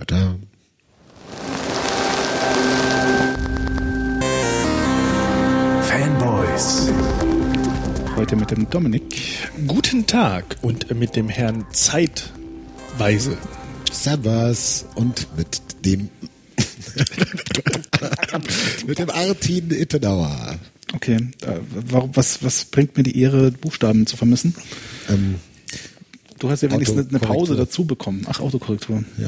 Tada. Fanboys. Heute mit dem Dominik. Guten Tag und mit dem Herrn Zeitweise. Servus und mit dem Artin Ittenauer. Okay, was bringt mir die Ehre, Buchstaben zu vermissen? Du hast ja wenigstens eine Pause dazu bekommen. Ach, Autokorrektur. Ja.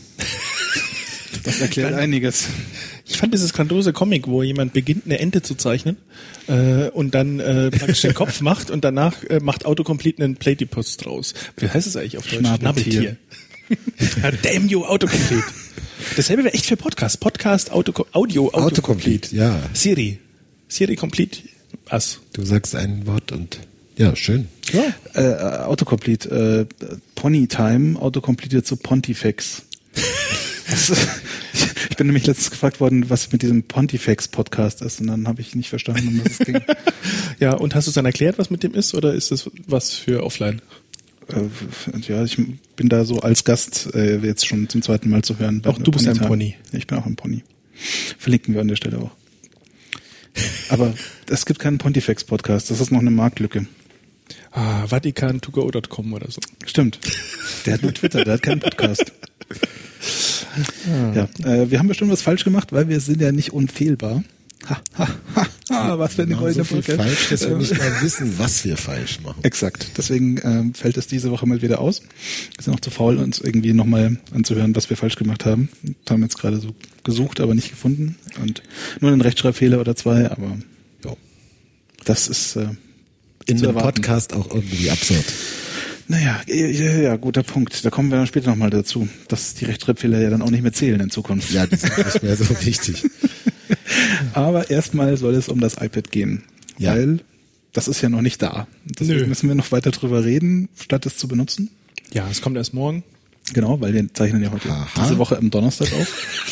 Das erklärt einiges. Ich fand dieses grandiose Comic, wo jemand beginnt, eine Ente zu zeichnen und dann praktisch den Kopf macht und danach macht Autocomplete einen Platypus draus. Wie heißt es eigentlich auf Deutsch? Schnabeltier. Damn you, Autocomplete. Dasselbe wäre echt für Podcast. Podcast, Audio, Autocomplete, ja. Siri Complete Us. Du sagst ein Wort und ja, schön. Ja. Autocomplete, Ponytime, Autocomplete zu Pontifex. Ich bin nämlich letztens gefragt worden, was mit diesem Pontifex-Podcast ist, und dann habe ich nicht verstanden, um was es ging. Ja, und hast du es dann erklärt, was mit dem ist, oder ist das was für offline? Ja, ich bin da so als Gast jetzt schon zum zweiten Mal zu hören. Auch du bist ein Pony. Ich bin auch ein Pony. Verlinken wir an der Stelle auch. Aber es gibt keinen Pontifex-Podcast, das ist noch eine Marktlücke. Vatican2go.com oder so. Stimmt. Der hat nur Twitter, der hat keinen Podcast. Ja, wir haben bestimmt was falsch gemacht, weil wir sind ja nicht unfehlbar. Was für eine goldene so viel Brücke. falsch, dass wir nicht mal wissen, was wir falsch machen. Exakt. Deswegen fällt es diese Woche mal wieder aus. Wir sind auch zu faul, uns irgendwie nochmal anzuhören, was wir falsch gemacht haben. Wir haben jetzt gerade so gesucht, aber nicht gefunden. Und nur einen Rechtschreibfehler oder zwei, aber ja, das ist in einem Podcast auch irgendwie absurd. Naja, ja, guter Punkt. Da kommen wir dann später nochmal dazu, dass die Rechtschreibfehler ja dann auch nicht mehr zählen in Zukunft. Ja, das ist nicht mehr so wichtig. Aber erstmal soll es um das iPad gehen, weil das ist ja noch nicht da. Deswegen müssen wir noch weiter drüber reden, statt es zu benutzen. Ja, es kommt erst morgen. Genau, weil wir zeichnen ja heute diese Woche am Donnerstag auf.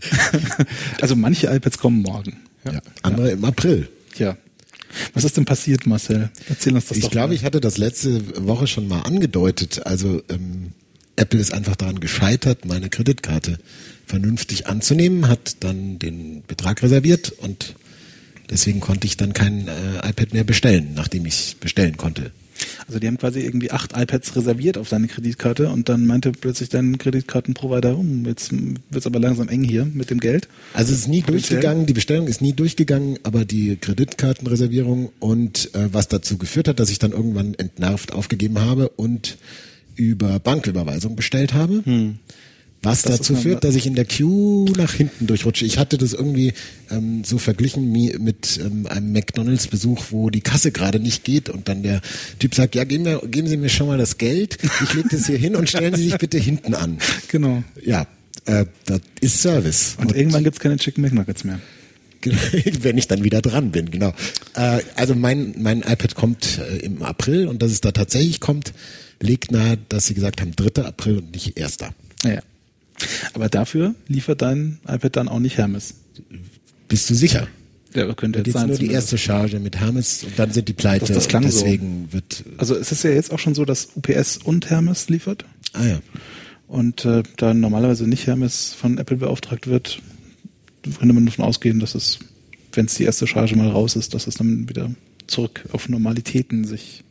Also manche iPads kommen morgen. Ja. Andere im April. Ja. Was ist denn passiert, Marcel? Erzähl uns das doch. Ich glaube, ich hatte das letzte Woche schon mal angedeutet. Also Apple ist einfach daran gescheitert, meine Kreditkarte vernünftig anzunehmen, hat dann den Betrag reserviert und deswegen konnte ich dann kein iPad mehr bestellen, nachdem ich bestellen konnte. Also die haben quasi irgendwie 8 iPads reserviert auf deine Kreditkarte und dann meinte plötzlich dein Kreditkartenprovider, jetzt wird's aber langsam eng hier mit dem Geld. Also es ist nie durchgegangen, die Bestellung ist nie durchgegangen, aber die Kreditkartenreservierung und was dazu geführt hat, dass ich dann irgendwann entnervt aufgegeben habe und über Banküberweisung bestellt habe. Was das dazu führt, dass ich in der Queue nach hinten durchrutsche. Ich hatte das irgendwie so verglichen mit einem McDonalds-Besuch, wo die Kasse gerade nicht geht und dann der Typ sagt, ja, geben Sie mir schon mal das Geld, ich lege das hier hin und stellen Sie sich bitte hinten an. Genau. Ja, das ist Service. Und irgendwann gibt's keine Chicken McNuggets mehr. Wenn ich dann wieder dran bin, genau. Also mein iPad kommt im April und dass es da tatsächlich kommt, liegt nahe, dass Sie gesagt haben 3. April und nicht 1. Ja. Aber dafür liefert dein iPad dann auch nicht Hermes. Bist du sicher? Ja, könnte da jetzt sein. Nur die erste Charge mit Hermes und dann sind die pleite. Das klang deswegen so. Wird. Also es ist ja jetzt auch schon so, dass UPS und Hermes liefert. Ah ja. Und da normalerweise nicht Hermes von Apple beauftragt wird, könnte man davon ausgehen, dass es, wenn es die erste Charge mal raus ist, dass es dann wieder zurück auf Normalitäten sich.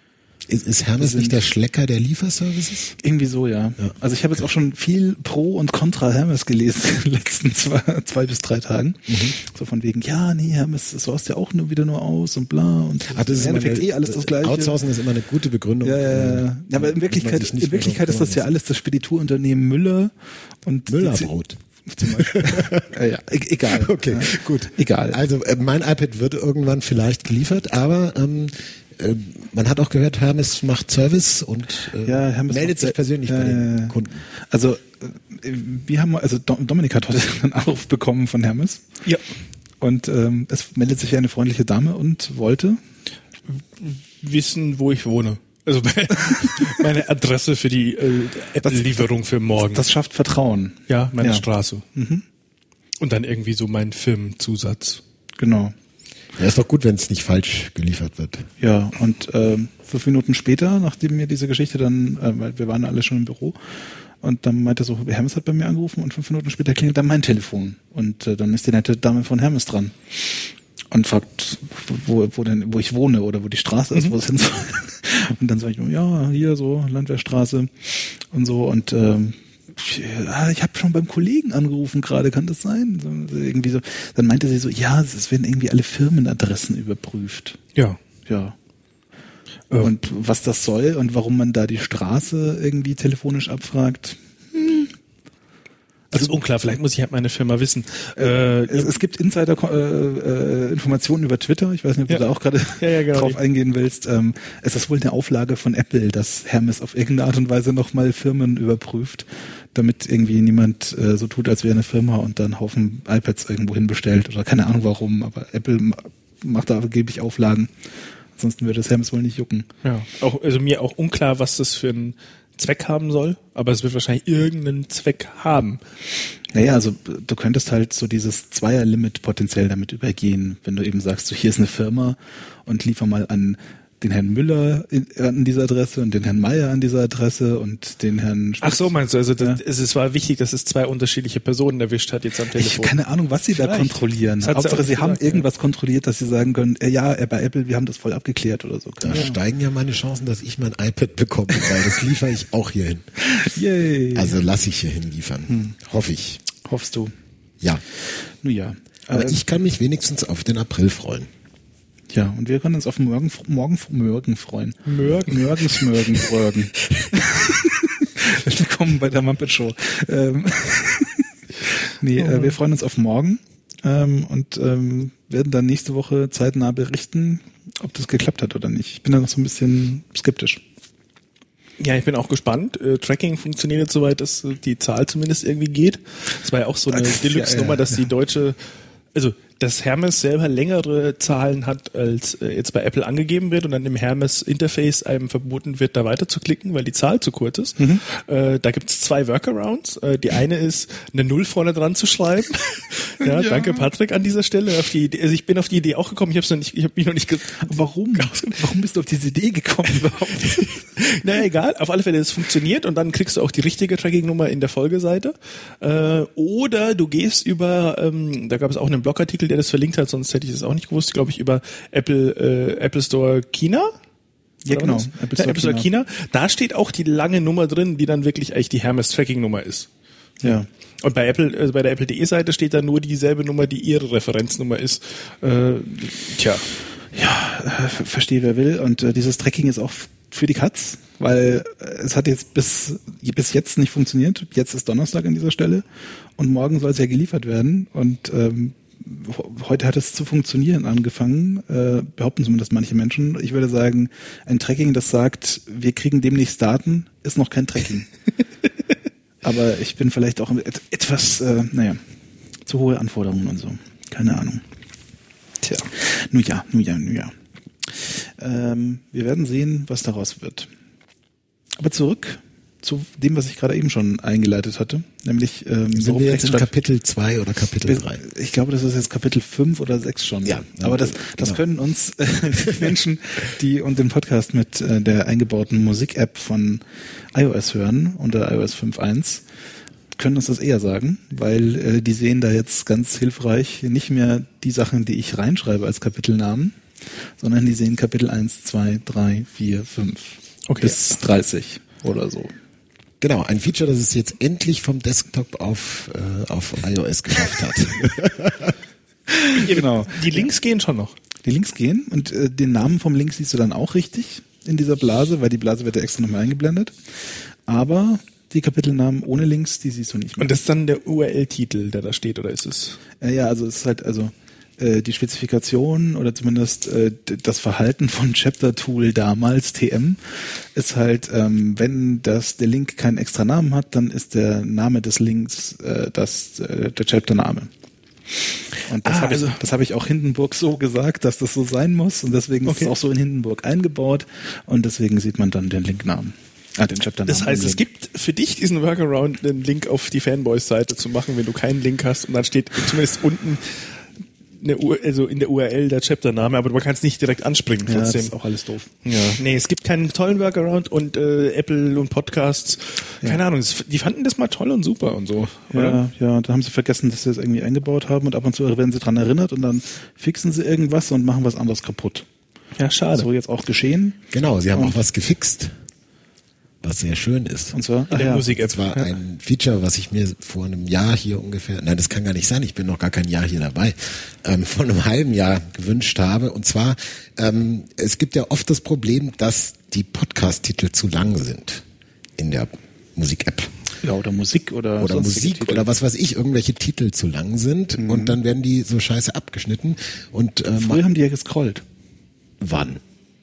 Ist Hermes nicht der Schlecker der Lieferservices? Irgendwie so, ja. Also ich habe jetzt auch schon viel Pro und Contra Hermes gelesen in den letzten 2 bis 3 Tagen. So von wegen, ja, nee, Hermes, so hast ja auch nur aus und bla. Und das ist immer alles das Gleiche. Outsourcen ist immer eine gute Begründung. Ja, aber in Wirklichkeit ist das ja alles das Spediturunternehmen Müller und Müllerbrot. Zum Beispiel. Ja, egal. Okay, gut. Egal. Also mein iPad wird irgendwann vielleicht geliefert, aber man hat auch gehört, Hermes macht Service und Hermes meldet sich persönlich bei den Kunden. Also Dominik hat heute einen Anruf bekommen von Hermes. Ja. Und es meldet sich eine freundliche Dame und wollte wissen, wo ich wohne. Also meine Adresse für die Apple-Lieferung für morgen. Das schafft Vertrauen. Ja, meine Straße. Und dann irgendwie so mein Firmenzusatz. Genau. Ja, ist doch gut, wenn es nicht falsch geliefert wird. Ja, und 5 Minuten später, nachdem mir diese Geschichte dann, weil wir waren alle schon im Büro, Und dann meinte er so, Hermes hat bei mir angerufen und 5 Minuten später klingelt dann mein Telefon. Und dann ist die nette Dame von Hermes dran. Und fragt, wo ich wohne oder wo die Straße ist, wo es hin soll. Und dann sage ich, ja, hier so, Landwehrstraße und so. Und ich habe schon beim Kollegen angerufen gerade, kann das sein? So, irgendwie so. Dann meinte sie so, ja, es werden irgendwie alle Firmenadressen überprüft. Ja. Ja. Und was das soll und warum man da die Straße irgendwie telefonisch abfragt. Das ist unklar, vielleicht muss ich halt meine Firma wissen. Es gibt Insider-Informationen über Twitter, ich weiß nicht, ob du da auch gerade drauf eingehen willst. Es ist wohl eine Auflage von Apple, dass Hermes auf irgendeine Art und Weise nochmal Firmen überprüft, damit irgendwie niemand so tut, als wäre eine Firma und dann einen Haufen iPads irgendwo hinbestellt oder keine Ahnung warum, aber Apple macht da angeblich Auflagen. Ansonsten würde das Hermes wohl nicht jucken. Ja, also mir auch unklar, was das für ein Zweck haben soll, aber es wird wahrscheinlich irgendeinen Zweck haben. Naja, also du könntest halt so dieses Zweier-Limit potenziell damit übergehen, wenn du eben sagst, so hier ist eine Firma und liefer mal an den Herrn Müller an dieser Adresse und den Herrn Meier an dieser Adresse und den Herrn Spitz. Ach so, meinst du, also es war wichtig, dass es 2 unterschiedliche Personen erwischt hat jetzt am Telefon. Ich habe keine Ahnung, was sie da kontrollieren. Hauptsache, sie haben irgendwas kontrolliert, dass sie sagen können, ja, bei Apple, wir haben das voll abgeklärt oder so. Da steigen ja meine Chancen, dass ich mein iPad bekomme, weil das liefere ich auch hier hin. Yay. Also lasse ich hier hin liefern. Hoffe ich. Hoffst du? Ja. Nun ja. Aber ich kann mich wenigstens auf den April freuen. Ja, und wir können uns auf morgen freuen. Mörgen. Willkommen bei der Muppet Show. Wir freuen uns auf morgen und werden dann nächste Woche zeitnah berichten, ob das geklappt hat oder nicht. Ich bin da noch so ein bisschen skeptisch. Ja, ich bin auch gespannt. Tracking funktioniert jetzt soweit, dass die Zahl zumindest irgendwie geht. Das war ja auch so eine Deluxe-Nummer, dass die deutsche, also dass Hermes selber längere Zahlen hat, als jetzt bei Apple angegeben wird und dann im Hermes-Interface einem verboten wird, da weiter zu klicken, weil die Zahl zu kurz ist. Da gibt's 2 Workarounds. Die eine ist, eine 0 vorne dran zu schreiben. Ja, danke Patrick an dieser Stelle. Also ich bin auf die Idee auch gekommen, ich habe mich noch nicht Warum bist du auf diese Idee gekommen überhaupt? Naja, egal. Auf alle Fälle, es funktioniert und dann kriegst du auch die richtige Tracking-Nummer in der Folgeseite. Oder du gehst über, da gab es auch einen Blogartikel, der das verlinkt hat, sonst hätte ich das auch nicht gewusst, glaube ich, über Apple Store China. Ja, genau. Apple Store China. Da steht auch die lange Nummer drin, die dann wirklich eigentlich die Hermes Tracking-Nummer ist. Ja. Und bei Apple, also bei der Apple.de Seite steht da nur dieselbe Nummer, die ihre Referenznummer ist. Ja, verstehe wer will. Und dieses Tracking ist auch für die Katz, weil es hat jetzt bis jetzt nicht funktioniert. Jetzt ist Donnerstag an dieser Stelle und morgen soll es ja geliefert werden und heute hat es zu funktionieren angefangen, behaupten zumindest manche Menschen. Ich würde sagen, ein Tracking, das sagt, wir kriegen demnächst Daten, ist noch kein Tracking. Aber ich bin vielleicht auch etwas, zu hohe Anforderungen und so. Keine Ahnung. Tja. Nun ja. Wir werden sehen, was daraus wird. Aber zurück zu dem, was ich gerade eben schon eingeleitet hatte, nämlich sind wir jetzt in Kapitel 2 oder Kapitel 3? Ich glaube, das ist jetzt Kapitel 5 oder 6 schon. Ja, aber das können uns Menschen, die und den Podcast mit der eingebauten Musik-App von iOS hören, unter iOS 5.1, können uns das eher sagen, weil die sehen da jetzt ganz hilfreich nicht mehr die Sachen, die ich reinschreibe als Kapitelnamen, sondern die sehen Kapitel 1, 2, 3, 4, 5 bis 30 oder so. Genau, ein Feature, das es jetzt endlich vom Desktop auf iOS geschafft hat. Genau. Die Links gehen schon noch. Die Links gehen und den Namen vom Link siehst du dann auch richtig in dieser Blase, weil die Blase wird ja extra nochmal eingeblendet. Aber die Kapitelnamen ohne Links, die siehst du nicht mehr. Und das ist dann der URL-Titel, der da steht, oder ist es? Ja, also es ist halt, die Spezifikation oder zumindest das Verhalten von Chapter Tool damals, TM, ist halt, wenn der Link keinen extra Namen hat, dann ist der Name des Links der Chapter-Name. Und das habe ich auch Hindenburg so gesagt, dass das so sein muss und deswegen ist es auch so in Hindenburg eingebaut und deswegen sieht man dann den Linknamen. Den Chapternamen. Das heißt, es gibt für dich diesen Workaround, einen Link auf die Fanboys-Seite zu machen, wenn du keinen Link hast und dann steht zumindest unten also in der URL der Chaptername, aber man kann es nicht direkt anspringen. Ja, das Trotzdem. ist auch alles doof. Ja. Nee, es gibt keinen tollen Workaround und Apple und Podcasts, keine Ahnung, die fanden das mal toll und super und so, oder? Ja, da haben sie vergessen, dass sie das irgendwie eingebaut haben und ab und zu werden sie dran erinnert und dann fixen sie irgendwas und machen was anderes kaputt. Ja, schade. So jetzt auch geschehen. Genau, sie haben auch was gefixt, was sehr schön ist. Und zwar In der Musik-App. Das war ein Feature, was ich mir vor einem Jahr hier ungefähr, nein, das kann gar nicht sein, ich bin noch gar kein Jahr hier dabei, vor einem halben Jahr gewünscht habe. Und zwar, es gibt ja oft das Problem, dass die Podcast-Titel zu lang sind in der Musik-App. Ja, oder Musik oder Musik Titel. oder was weiß ich, irgendwelche Titel zu lang sind und dann werden die so scheiße abgeschnitten. Und Früher haben die ja gescrollt. wann?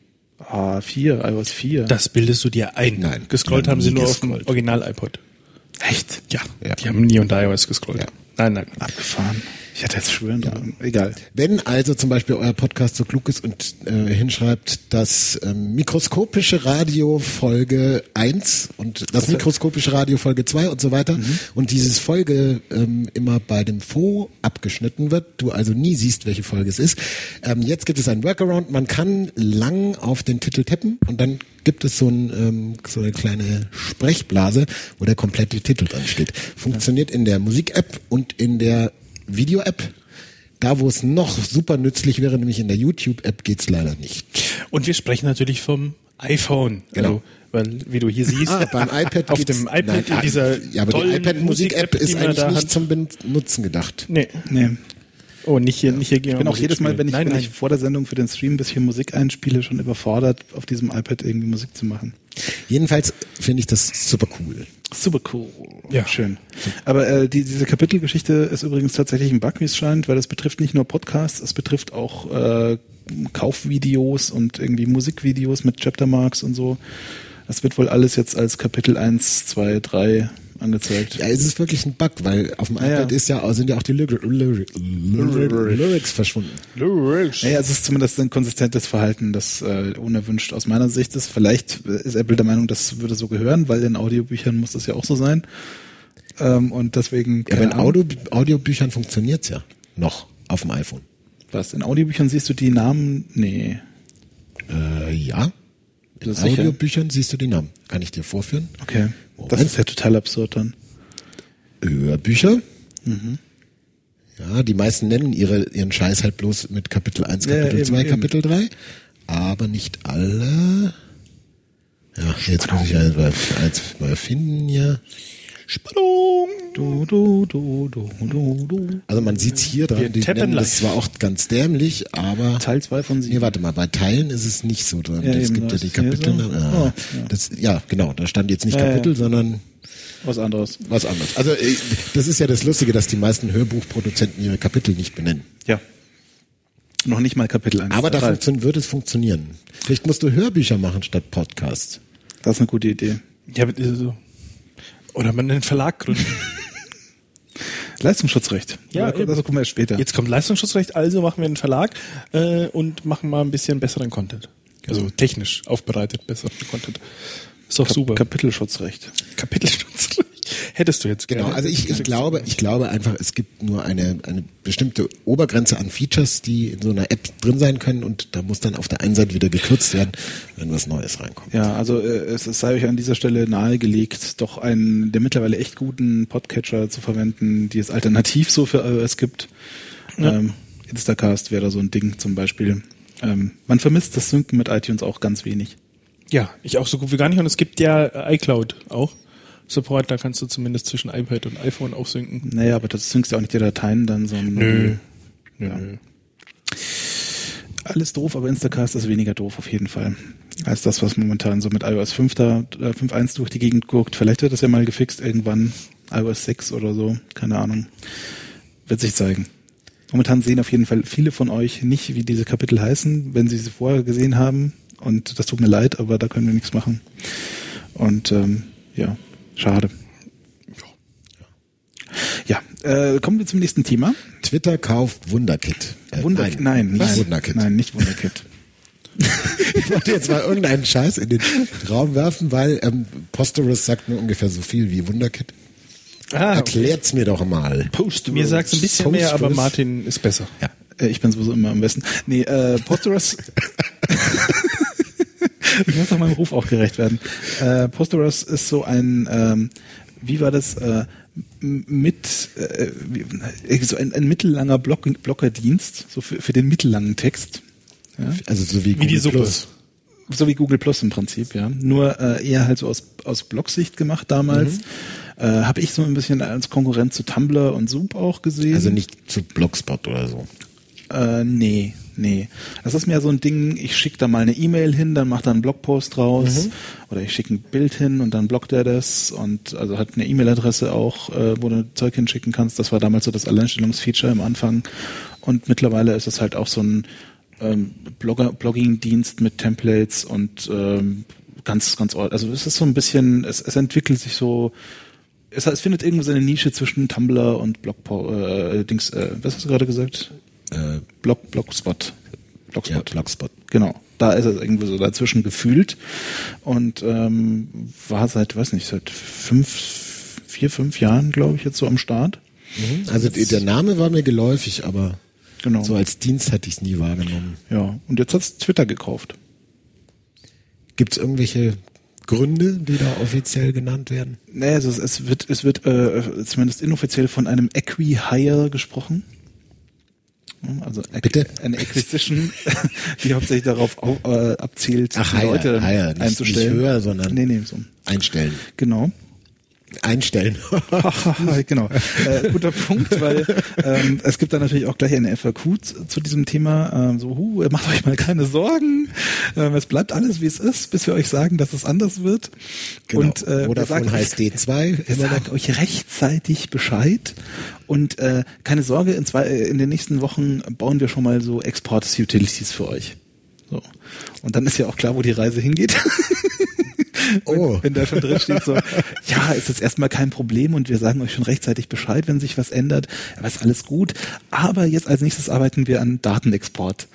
iOS 4. Das bildest du dir ein. Nein, gescrollt die haben haben sie nie nur auf dem gescrollt. Original-iPod. Echt? Ja, Ja. die haben nie unter iOS gescrollt. Ja. Nein. Abgefahren. Ich hatte jetzt schwören. Egal. Wenn also zum Beispiel euer Podcast so klug ist und hinschreibt, das mikroskopische Radio Folge 1 und das mikroskopische Radio Folge 2 und so weiter und dieses Folge immer bei dem Faux abgeschnitten wird, du also nie siehst, welche Folge es ist. Jetzt gibt es einen Workaround, man kann lang auf den Titel tappen und dann gibt es so eine kleine Sprechblase, wo der komplette Titel dran steht. Funktioniert in der Musik-App und in der Video-App. Da, wo es noch super nützlich wäre, nämlich in der YouTube-App, geht's leider nicht. Und wir sprechen natürlich vom iPhone. Genau. Also, weil, wie du hier siehst, Beim iPad auf geht's- dem iPad Nein, in dieser ja, aber die tollen iPad-Musik-App ist die man eigentlich da nicht hat. zum Benutzen gedacht. Nee. Oh, nicht hier Ich bin auch jedes Mal, wenn Nein. ich vor der Sendung für den Stream ein bisschen Musik einspiele, schon überfordert, auf diesem iPad irgendwie Musik zu machen. Jedenfalls finde ich das super cool. Super cool. Ja. Schön. Aber diese Kapitelgeschichte ist übrigens tatsächlich ein Bug, wie es scheint, weil es betrifft nicht nur Podcasts, es betrifft auch Kaufvideos und irgendwie Musikvideos mit Chaptermarks und so. Das wird wohl alles jetzt als Kapitel 1, 2, 3 angezeigt. Ja, es ist wirklich ein Bug, weil auf dem iPad sind ja auch die Lyrics verschwunden. Naja, es ist zumindest ein konsistentes Verhalten, das unerwünscht aus meiner Sicht ist. Vielleicht ist Apple der Meinung, das würde so gehören, weil in Audiobüchern muss das ja auch so sein. Und deswegen. Ja, aber in keine Ahnung. Audiobüchern funktioniert's ja noch auf dem iPhone. Was? In Audiobüchern siehst du die Namen? Nee. Ja. In Das ist sicher. Audiobüchern siehst du die Namen. Kann ich dir vorführen? Okay. Das Moment. ist ja total absurd dann. Hörbücher. Ja, die meisten nennen ihren Scheiß halt bloß mit Kapitel 1, Ja, Kapitel eben, 2, eben. Kapitel 3. Aber nicht alle. Ja, jetzt muss ich eins mal finden hier. Spannung. Also man sieht's hier dran, die tappen nennen live. das zwar auch ganz dämlich, aber Teil 2 von 7. nee, warte mal, bei Teilen ist es nicht so dran. Ja, Es eben, gibt ja das die ist hier Kapitel. so. Ja. Ja, genau, da stand jetzt nicht Ja, Kapitel, ja. sondern Was anderes. was anderes. Also das ist ja das Lustige, dass die meisten Hörbuchproduzenten ihre Kapitel nicht benennen. Ja. Noch nicht mal Kapitel 1. Aber da 3. wird es funktionieren. Vielleicht musst du Hörbücher machen statt Podcasts. Das ist eine gute Idee. Ja, so. Oder man einen Verlag gründen. Leistungsschutzrecht. Ja, das kommen wir erst später. Jetzt kommt Leistungsschutzrecht, also machen wir einen Verlag und machen mal ein bisschen besseren Content. Also technisch aufbereitet besseren Content. Ist doch super. Kapitelschutzrecht. Kapitelschutzrecht. Hättest du jetzt Genau, gerne. also ich glaube einfach, es gibt nur eine bestimmte Obergrenze an Features, die in so einer App drin sein können und da muss dann auf der einen Seite wieder gekürzt werden, wenn was Neues reinkommt. Ja, also es sei euch an dieser Stelle nahegelegt, doch einen der mittlerweile echt guten Podcatcher zu verwenden, die es alternativ so für iOS gibt. Ja. Instacast wäre da so ein Ding zum Beispiel. Man vermisst das Synken mit iTunes auch ganz wenig. Ja, ich auch so gut wie gar nicht. Und es gibt ja iCloud auch. Support, da kannst du zumindest zwischen iPad und iPhone auch synken. Naja, aber das synkst ja auch nicht die Dateien dann, sondern Nö. Ja. Alles doof, aber Instacast ist weniger doof auf jeden Fall als das, was momentan so mit iOS 5.1 durch die Gegend guckt. Vielleicht wird das ja mal gefixt irgendwann, iOS 6 oder so, keine Ahnung. Wird sich zeigen. Momentan sehen auf jeden Fall viele von euch nicht, wie diese Kapitel heißen, wenn sie vorher gesehen haben. Und das tut mir leid, aber da können wir nichts machen. Und ja, schade. Ja, kommen wir zum nächsten Thema. Twitter kauft Wunderkit. Nein, nicht Wunderkit. Nein, nicht Wunderkit. Ich wollte jetzt mal irgendeinen Scheiß in den Raum werfen, weil Posterous sagt mir ungefähr so viel wie Wunderkit. Ah, Erklärt's mir doch mal. mir sagt's ein bisschen mehr, aber Posterous. Martin ist besser. Ja, Ich bin sowieso immer am besten. Nee, Posterous. Ich muss doch meinem Ruf auch gerecht werden. Posterous ist so ein, wie war das, so ein mittellanger Blockerdienst, so für den mittellangen Text. Ja? Also so wie die Suppe. Plus. So wie Google Plus im Prinzip, ja. Nur eher halt so aus Blog-Sicht gemacht damals. Habe ich so ein bisschen als Konkurrent zu Tumblr und Soup auch gesehen. Also nicht zu Blogspot oder so. Nee. Das ist mehr so ein Ding, ich schicke da mal eine E-Mail hin, dann macht er einen Blogpost raus. Oder ich schicke ein Bild hin und dann bloggt er das und also hat eine E-Mail-Adresse auch, wo du Zeug hinschicken kannst. Das war damals so das Alleinstellungsfeature am Anfang. Und mittlerweile ist es halt auch so ein Blogging-Dienst mit Templates und ganz, also es ist so ein bisschen, es entwickelt sich so, es findet irgendwo seine Nische zwischen Tumblr und was hast du gerade gesagt? Blogspot. Ja, Blogspot. Genau. Da ist es irgendwo so dazwischen gefühlt und war seit 4, 5 Jahren, glaube ich, jetzt so am Start. Also der Name war mir geläufig, aber genau. So als Dienst hatte ich es nie wahrgenommen. Ja, und jetzt hat es Twitter gekauft. Gibt es irgendwelche Gründe, die da offiziell genannt werden? Nee, also es wird zumindest inoffiziell von einem Acqui-Hire gesprochen. Also Bitte? Eine Acquisition, die hauptsächlich darauf abzielt, Leute einzustellen. Nicht höher, sondern nee, so. einstellen. Genau. Einstellen. Genau. Guter Punkt, weil es gibt da natürlich auch gleich eine FAQ zu diesem Thema. Macht euch mal keine Sorgen. Es bleibt alles, wie es ist, bis wir euch sagen, dass es anders wird. Genau. Und Vodafone heißt D2. Sagt euch rechtzeitig Bescheid. Und keine Sorge, in den nächsten Wochen bauen wir schon mal so Export-Utilities für euch. So. Und dann ist ja auch klar, wo die Reise hingeht. Wenn da schon drin steht so, ja, ist jetzt erstmal kein Problem und wir sagen euch schon rechtzeitig Bescheid, wenn sich was ändert, aber ist alles gut. Aber jetzt als nächstes arbeiten wir an Datenexport.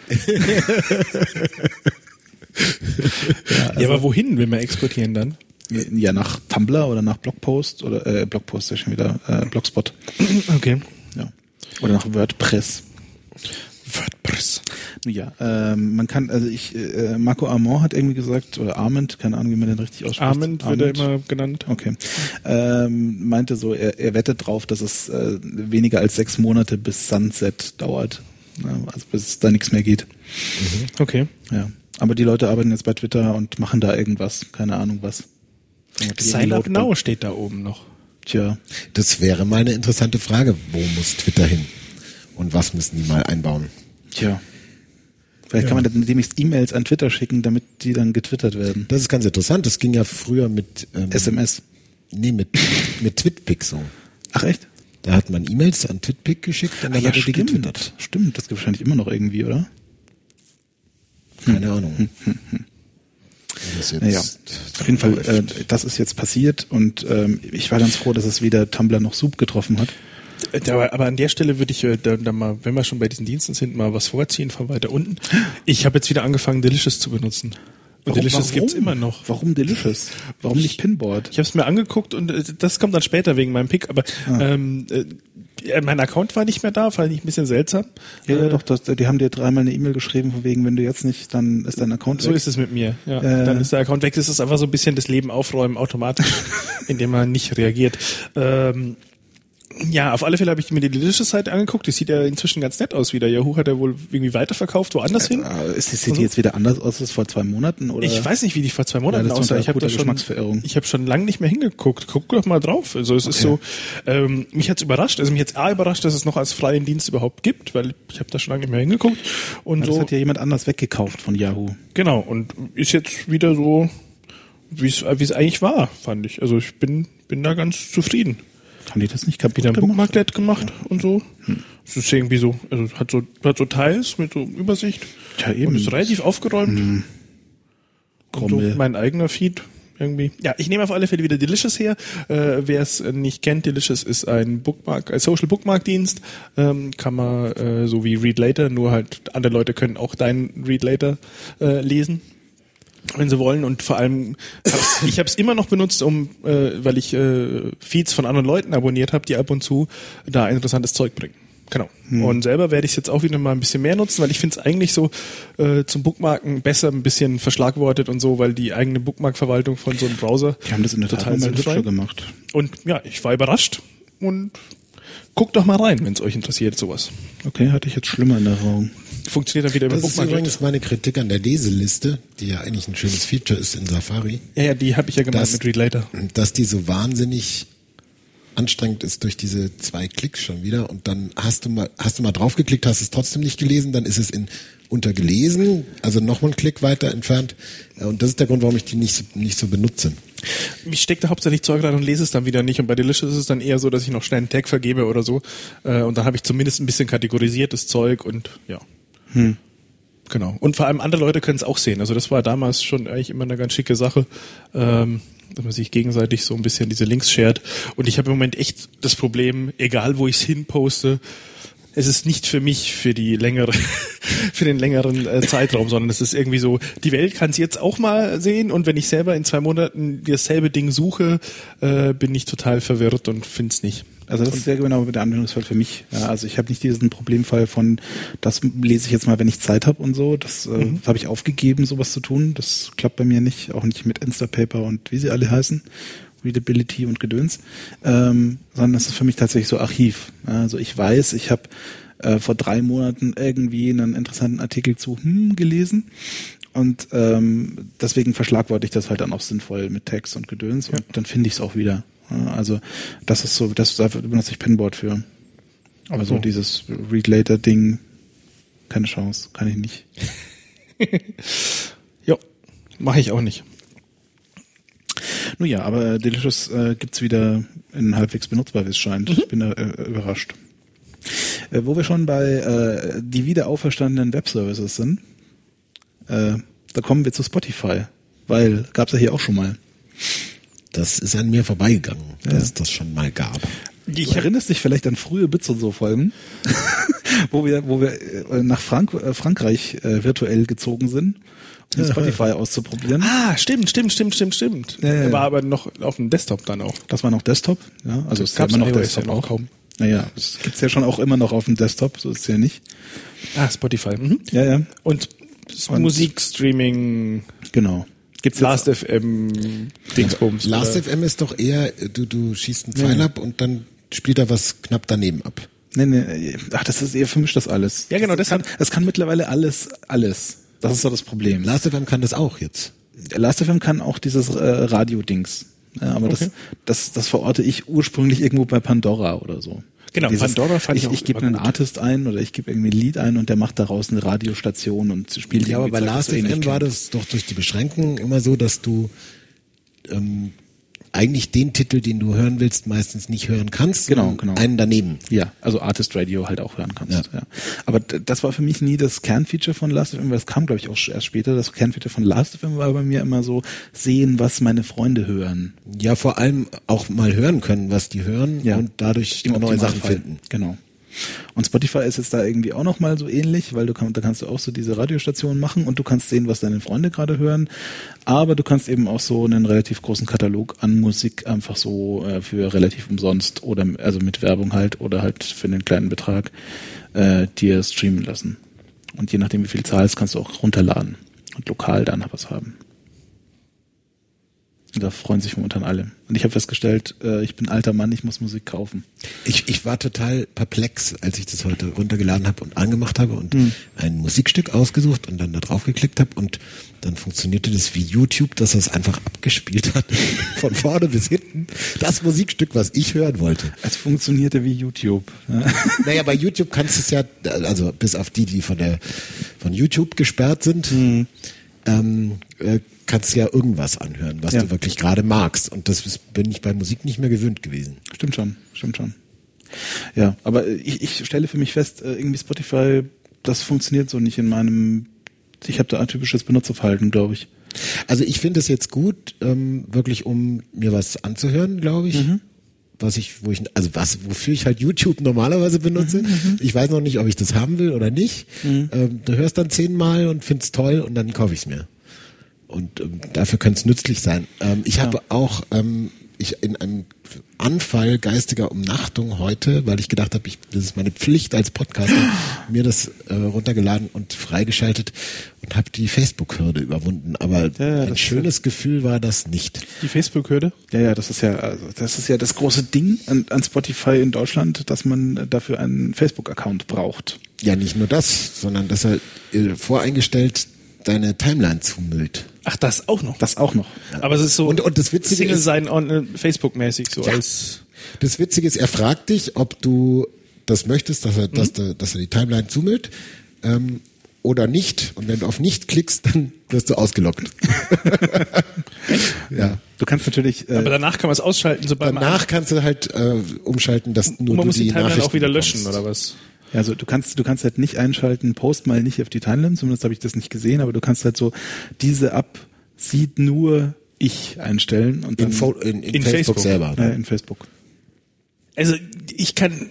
Aber wohin will man exportieren dann? Ja, nach Tumblr oder nach Blogpost oder Blogpost ist ja schon wieder Blogspot. Okay. Ja. Oder nach WordPress. Ja, man kann, also Marco Arment hat irgendwie gesagt, oder Arment, keine Ahnung, wie man den richtig ausspricht. Arment wird er immer genannt. Okay. Meinte so, er wettet drauf, dass es weniger als 6 Monate bis Sunset dauert. Also bis es da nichts mehr geht. Okay. Ja. Aber die Leute arbeiten jetzt bei Twitter und machen da irgendwas, keine Ahnung was. Sign Up Now steht da oben noch. Tja. Das wäre mal eine interessante Frage. Wo muss Twitter hin? Und was müssen die mal einbauen? Tja. Vielleicht kann man dann demnächst E-Mails an Twitter schicken, damit die dann getwittert werden. Das ist ganz interessant. Das ging ja früher mit SMS. Nee, mit TwitPic so. Ach echt? Da hat man E-Mails an TwitPic geschickt und dann hat er die getwittert. Stimmt, das gibt wahrscheinlich immer noch irgendwie, oder? Keine Ahnung. Naja, auf jeden Fall, das ist jetzt passiert und ich war ganz froh, dass es weder Tumblr noch Soup getroffen hat. Aber an der Stelle würde ich da mal, wenn wir schon bei diesen Diensten sind, mal was vorziehen von weiter unten. Ich habe jetzt wieder angefangen, Delicious zu benutzen. Und Delicious gibt's immer noch. Warum Delicious? Warum nicht Pinboard? Ich habe es mir angeguckt und das kommt dann später wegen meinem Pick, aber mein Account war nicht mehr da, fand ich ein bisschen seltsam. Ja, doch, die haben dir 3-mal eine E-Mail geschrieben, von wegen, wenn du jetzt nicht, dann ist dein Account weg. So ist es mit mir, ja. Dann ist der Account weg. Das ist einfach so ein bisschen das Leben aufräumen automatisch, indem man nicht reagiert. Ja, auf alle Fälle habe ich mir die Delicious-Seite angeguckt. Die sieht ja inzwischen ganz nett aus wieder. Yahoo hat ja wohl irgendwie weiterverkauft, woanders hin. Sieht die jetzt wieder anders aus als vor 2 Monaten? Oder? Ich weiß nicht, wie die vor 2 Monaten aussah. Ich habe schon lange nicht mehr hingeguckt. Guck doch mal drauf. Also es ist so, mich hat's überrascht. Also mich hat's überrascht, dass es noch als freien Dienst überhaupt gibt, weil ich habe da schon lange nicht mehr hingeguckt. Und das hat ja jemand anders weggekauft von Yahoo. Genau, und ist jetzt wieder so, wie es eigentlich war, fand ich. Also ich bin da ganz zufrieden. Haben die das nicht kaputt wieder ein Bookmarklet gemacht und so. Es ist irgendwie so, also hat so Teils mit so Übersicht. Ja, eben. Und ist relativ aufgeräumt. Und so mein eigener Feed irgendwie. Ja, ich nehme auf alle Fälle wieder Delicious her. Wer es nicht kennt, Delicious ist ein Social Bookmark Dienst. Kann man so wie Read Later, nur halt andere Leute können auch deinen Read Later lesen, wenn sie wollen, und vor allem ich habe es immer noch benutzt, weil ich Feeds von anderen Leuten abonniert habe, die ab und zu da interessantes Zeug bringen. Genau. Und selber werde ich es jetzt auch wieder mal ein bisschen mehr nutzen, weil ich finde es eigentlich so zum Bookmarken besser ein bisschen verschlagwortet und so, weil die eigene Bookmark-Verwaltung von so einem Browser Die haben das in der Tat mal hübscher gemacht. Und ja, ich war überrascht und guckt doch mal rein, wenn es euch interessiert, sowas. Okay, hatte ich jetzt schlimmer in Erinnerung. Funktioniert dann wieder über Das ist Bookmark. übrigens meine Kritik an der Leseliste, die ja eigentlich ein schönes Feature ist in Safari. Ja, die habe ich ja gemacht mit Read Later. Dass die so wahnsinnig anstrengend ist durch diese 2 Klicks schon wieder und dann hast du mal draufgeklickt, hast es trotzdem nicht gelesen, dann ist es unter gelesen, also nochmal einen Klick weiter entfernt und das ist der Grund, warum ich die nicht so benutze. Ich stecke da hauptsächlich Zeug rein und lese es dann wieder nicht und bei Delicious ist es dann eher so, dass ich noch schnell einen Tag vergebe oder so und dann habe ich zumindest ein bisschen kategorisiertes Zeug und ja. Genau. Und vor allem andere Leute können es auch sehen. Also das war damals schon eigentlich immer eine ganz schicke Sache, dass man sich gegenseitig so ein bisschen diese Links shared. Und ich habe im Moment echt das Problem, egal wo ich es hinposte, es ist nicht für mich für den längeren Zeitraum, sondern es ist irgendwie so, die Welt kann es jetzt auch mal sehen und wenn ich selber in 2 Monaten dasselbe Ding suche, bin ich total verwirrt und finde es nicht. Also das ist sehr genau der Anwendungsfall für mich. Ja, also ich habe nicht diesen Problemfall von, das lese ich jetzt mal, wenn ich Zeit habe und so. Das habe ich aufgegeben, sowas zu tun. Das klappt bei mir nicht, auch nicht mit Instapaper und wie sie alle heißen. Readability und Gedöns, sondern das ist für mich tatsächlich so Archiv. Also ich weiß, ich habe vor 3 Monaten irgendwie einen interessanten Artikel zu gelesen und deswegen verschlagworte ich das halt dann auch sinnvoll mit Text und Gedöns und dann finde ich es auch wieder. Also das ist so, da benutze ich Pinboard für. Aber so dieses Read-Later-Ding, keine Chance, kann ich nicht. Ja, mache ich auch nicht. Nun ja, aber Delicious gibt's wieder in halbwegs benutzbar, wie es scheint. Ich bin da überrascht. Wo wir schon bei die wieder auferstandenen Webservices sind, da kommen wir zu Spotify, weil gab's ja hier auch schon mal. Das ist an mir vorbeigegangen, dass es das schon mal gab. Du erinnerst dich vielleicht an frühe Bits und so Folgen, wo wir nach Frankreich virtuell gezogen sind, um Spotify auszuprobieren. Ah, stimmt. Ja. War aber noch auf dem Desktop dann auch. Das war noch Desktop, ja. Also es gab gab's immer noch iOS Desktop ja noch auch. kaum. Naja, es gibt's ja schon auch immer noch auf dem Desktop, so ist es ja nicht. Ah, Spotify. Ja. Und Musikstreaming. Genau. Gibt's Last.fm Dingsbums. Last.fm ist doch eher, du schießt einen Pfeil ab und dann spielt er was knapp daneben ab. Nee. Ach, das ist eher für mich das alles. Ja, genau, das kann mittlerweile alles. Das ist so das Problem. Last.fm kann das auch jetzt. Last.fm kann auch dieses Radio-Dings. Ja, aber Okay. das verorte ich ursprünglich irgendwo bei Pandora oder so. Genau, Pandora fand ich auch Ich gebe immer einen gut. Artist ein oder ich gebe irgendwie ein Lied ein und der macht daraus eine Radiostation und spielt Ja, aber bei irgendwie Zeug, das du eh Last.fm nicht war kennst. das doch durch die Beschränkungen immer so, dass du eigentlich den Titel, den du hören willst, meistens nicht hören kannst. Genau. sondern einen daneben. Ja, also Artist Radio halt auch hören kannst. Ja. Aber das war für mich nie das Kernfeature von Last.fm, weil das kam, glaube ich, auch erst später. Das Kernfeature von Last.fm war bei mir immer so, sehen, was meine Freunde hören. Ja, vor allem auch mal hören können, was die hören Ja. und dadurch Im neue Sachen Optimalfall. finden. Genau. Und Spotify ist jetzt da irgendwie auch nochmal so ähnlich, weil da kannst du auch so diese Radiostationen machen und du kannst sehen, was deine Freunde gerade hören. Aber du kannst eben auch so einen relativ großen Katalog an Musik einfach so für relativ umsonst oder also mit Werbung halt oder halt für einen kleinen Betrag dir streamen lassen. Und je nachdem, wie viel zahlst, kannst du auch runterladen und lokal dann was haben. Und da freuen sich momentan alle. Und ich habe festgestellt, ich bin alter Mann, ich muss Musik kaufen. Ich war total perplex, als ich das heute runtergeladen habe und angemacht habe und ein Musikstück ausgesucht und dann da drauf geklickt habe und dann funktionierte das wie YouTube, dass er es einfach abgespielt hat, von vorne bis hinten. Das Musikstück, was ich hören wollte. Es funktionierte wie YouTube. Ja. Naja, bei YouTube kannst du es ja, also bis auf die von YouTube gesperrt sind, kannst du ja irgendwas anhören, was du wirklich gerade magst. Und das bin ich bei Musik nicht mehr gewöhnt gewesen. Stimmt schon. Ja, aber ich stelle für mich fest, irgendwie Spotify, das funktioniert so nicht in meinem, ich habe da ein typisches Benutzerverhalten, glaube ich. Also ich finde es jetzt gut, wirklich um mir was anzuhören, glaube ich. Wofür ich halt YouTube normalerweise benutze. Ich weiß noch nicht, ob ich das haben will oder nicht. Du hörst dann 10-mal und findest toll und dann kaufe ich es mir. Und dafür könnte es nützlich sein. Ich habe auch ich in einem Anfall geistiger Umnachtung heute, weil ich gedacht habe, das ist meine Pflicht als Podcaster, mir das runtergeladen und freigeschaltet und habe die Facebook-Hürde überwunden. Aber ein schönes Gefühl war das nicht. Die Facebook-Hürde? Ja, das ist ja das große Ding an Spotify in Deutschland, dass man dafür einen Facebook-Account braucht. Ja, nicht nur das, sondern dass er voreingestellt deine Timeline zumüllt. Ach, das auch noch? Das auch noch. Aber es ist so und das Witzige Single ist, sein on Facebook-mäßig so ja, als. Das Witzige ist, er fragt dich, ob du das möchtest, dass er die Timeline zumüllt oder nicht. Und wenn du auf nicht klickst, dann wirst du ausgeloggt. Ja. Du kannst natürlich. Aber danach kann man es ausschalten, sobald danach kannst du halt umschalten, dass nur man du muss die Timeline Nachrichten auch wieder bekommst. löschen oder was? Ja, also du kannst halt nicht einschalten, post mal nicht auf die Timeline, zumindest habe ich das nicht gesehen, aber du kannst halt so, diese App sieht nur ich einstellen und dann in Facebook selber. Ja, in Facebook. Also ich kann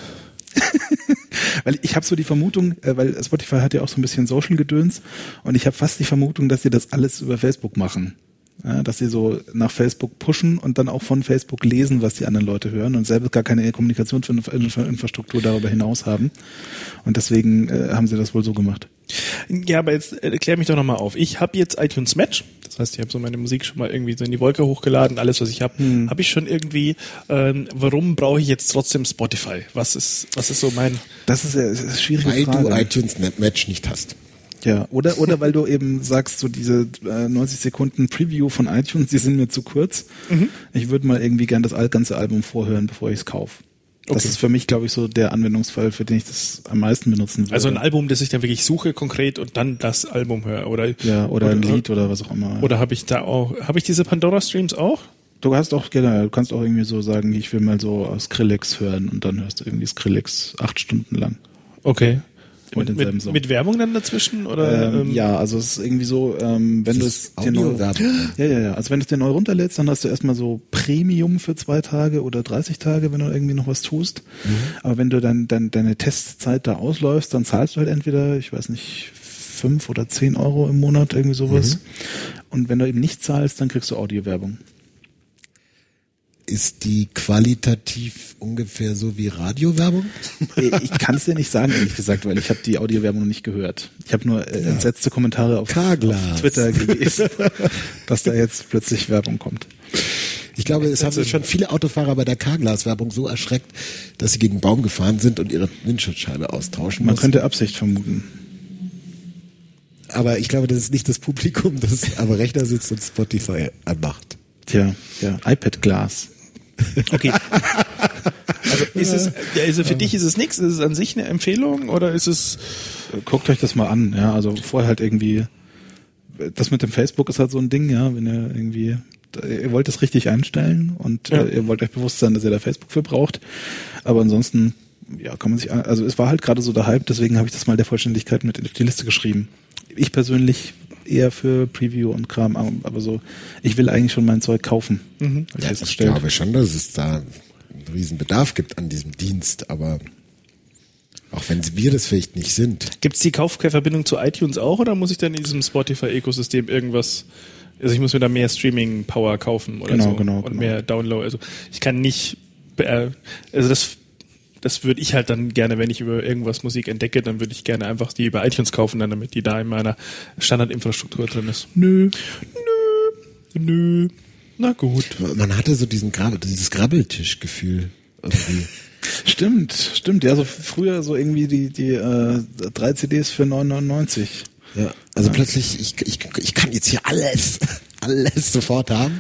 weil ich habe so die Vermutung, weil Spotify hat ja auch so ein bisschen Social-Gedöns und ich habe fast die Vermutung, dass sie das alles über Facebook machen. Ja, dass sie so nach Facebook pushen und dann auch von Facebook lesen, was die anderen Leute hören und selber gar keine Kommunikationsinfrastruktur darüber hinaus haben. Und deswegen haben sie das wohl so gemacht. Ja, aber jetzt erklär mich doch nochmal auf. Ich habe jetzt iTunes Match, das heißt, ich habe so meine Musik schon mal irgendwie so in die Wolke hochgeladen, alles, was ich habe, habe ich schon irgendwie. Warum brauche ich jetzt trotzdem Spotify? Was ist so mein... Das ist eine schwierige Frage. Weil du iTunes Match nicht hast. Ja, oder weil du eben sagst, so diese 90 Sekunden Preview von iTunes, die sind mir zu kurz. Ich würde mal irgendwie gern das ganze Album vorhören, bevor ich es kaufe. Das ist für mich, glaube ich, so der Anwendungsfall, für den ich das am meisten benutzen würde. Also ein Album, das ich dann wirklich suche konkret und dann das Album höre, oder? Ja, oder ein Lied oder was auch immer. Oder habe ich diese Pandora-Streams auch? Du kannst auch irgendwie so sagen, ich will mal so Skrillex hören und dann hörst du irgendwie Skrillex 8 Stunden lang. Okay. Mit Werbung dann dazwischen? Oder, ja, also es ist irgendwie so, wenn du es dir neu, also wenn du es dir neu runterlädst, dann hast du erstmal so Premium für 2 Tage oder 30 Tage, wenn du irgendwie noch was tust. Aber wenn du dann deine Testzeit da ausläufst, dann zahlst du halt entweder, ich weiß nicht, 5 oder 10 Euro im Monat, irgendwie sowas. Und wenn du eben nicht zahlst, dann kriegst du Audiowerbung. Ist die qualitativ ungefähr so wie Radiowerbung? Ich kann es dir nicht sagen, ehrlich gesagt, weil ich habe die Audiowerbung noch nicht gehört. Ich habe nur entsetzte Kommentare auf Twitter gelesen, dass da jetzt plötzlich Werbung kommt. Ich glaube, es haben sich schon viele Autofahrer bei der Carglass-Werbung so erschreckt, dass sie gegen einen Baum gefahren sind und ihre Windschutzscheibe austauschen mussten. Man könnte Absicht vermuten. Aber ich glaube, das ist nicht das Publikum, das am Rechner sitzt und Spotify anmacht. Tja, ja, iPad-Glas. Okay. Also für dich ist es nichts? Ist es an sich eine Empfehlung oder ist es... Guckt euch das mal an, ja, also vorher halt irgendwie, das mit dem Facebook ist halt so ein Ding, ja, wenn ihr irgendwie, ihr wollt es richtig einstellen und ihr wollt euch bewusst sein, dass ihr da Facebook für braucht, aber ansonsten, ja, kann man sich, also es war halt gerade so der Hype, deswegen habe ich das mal der Vollständigkeit mit auf die Liste geschrieben. Ich persönlich eher für Preview und Kram, aber so, ich will eigentlich schon mein Zeug kaufen. Ja, ich glaube schon, dass es da einen riesen Bedarf gibt an diesem Dienst, aber auch wenn wir das vielleicht nicht sind. Gibt es die Kaufverbindung zu iTunes auch oder muss ich dann in diesem Spotify-Ökosystem irgendwas, also ich muss mir da mehr Streaming-Power kaufen oder Genau. Mehr Download, also ich kann nicht, also das würde ich halt dann gerne, wenn ich über irgendwas Musik entdecke, dann würde ich gerne einfach die über iTunes kaufen, dann damit die da in meiner Standardinfrastruktur drin ist. Nö. Na gut. Man hatte so dieses Grabbeltischgefühl irgendwie. Stimmt. Ja, so früher so irgendwie die 3 CDs für 9,99. Ja, also plötzlich, ich kann jetzt hier alles sofort haben.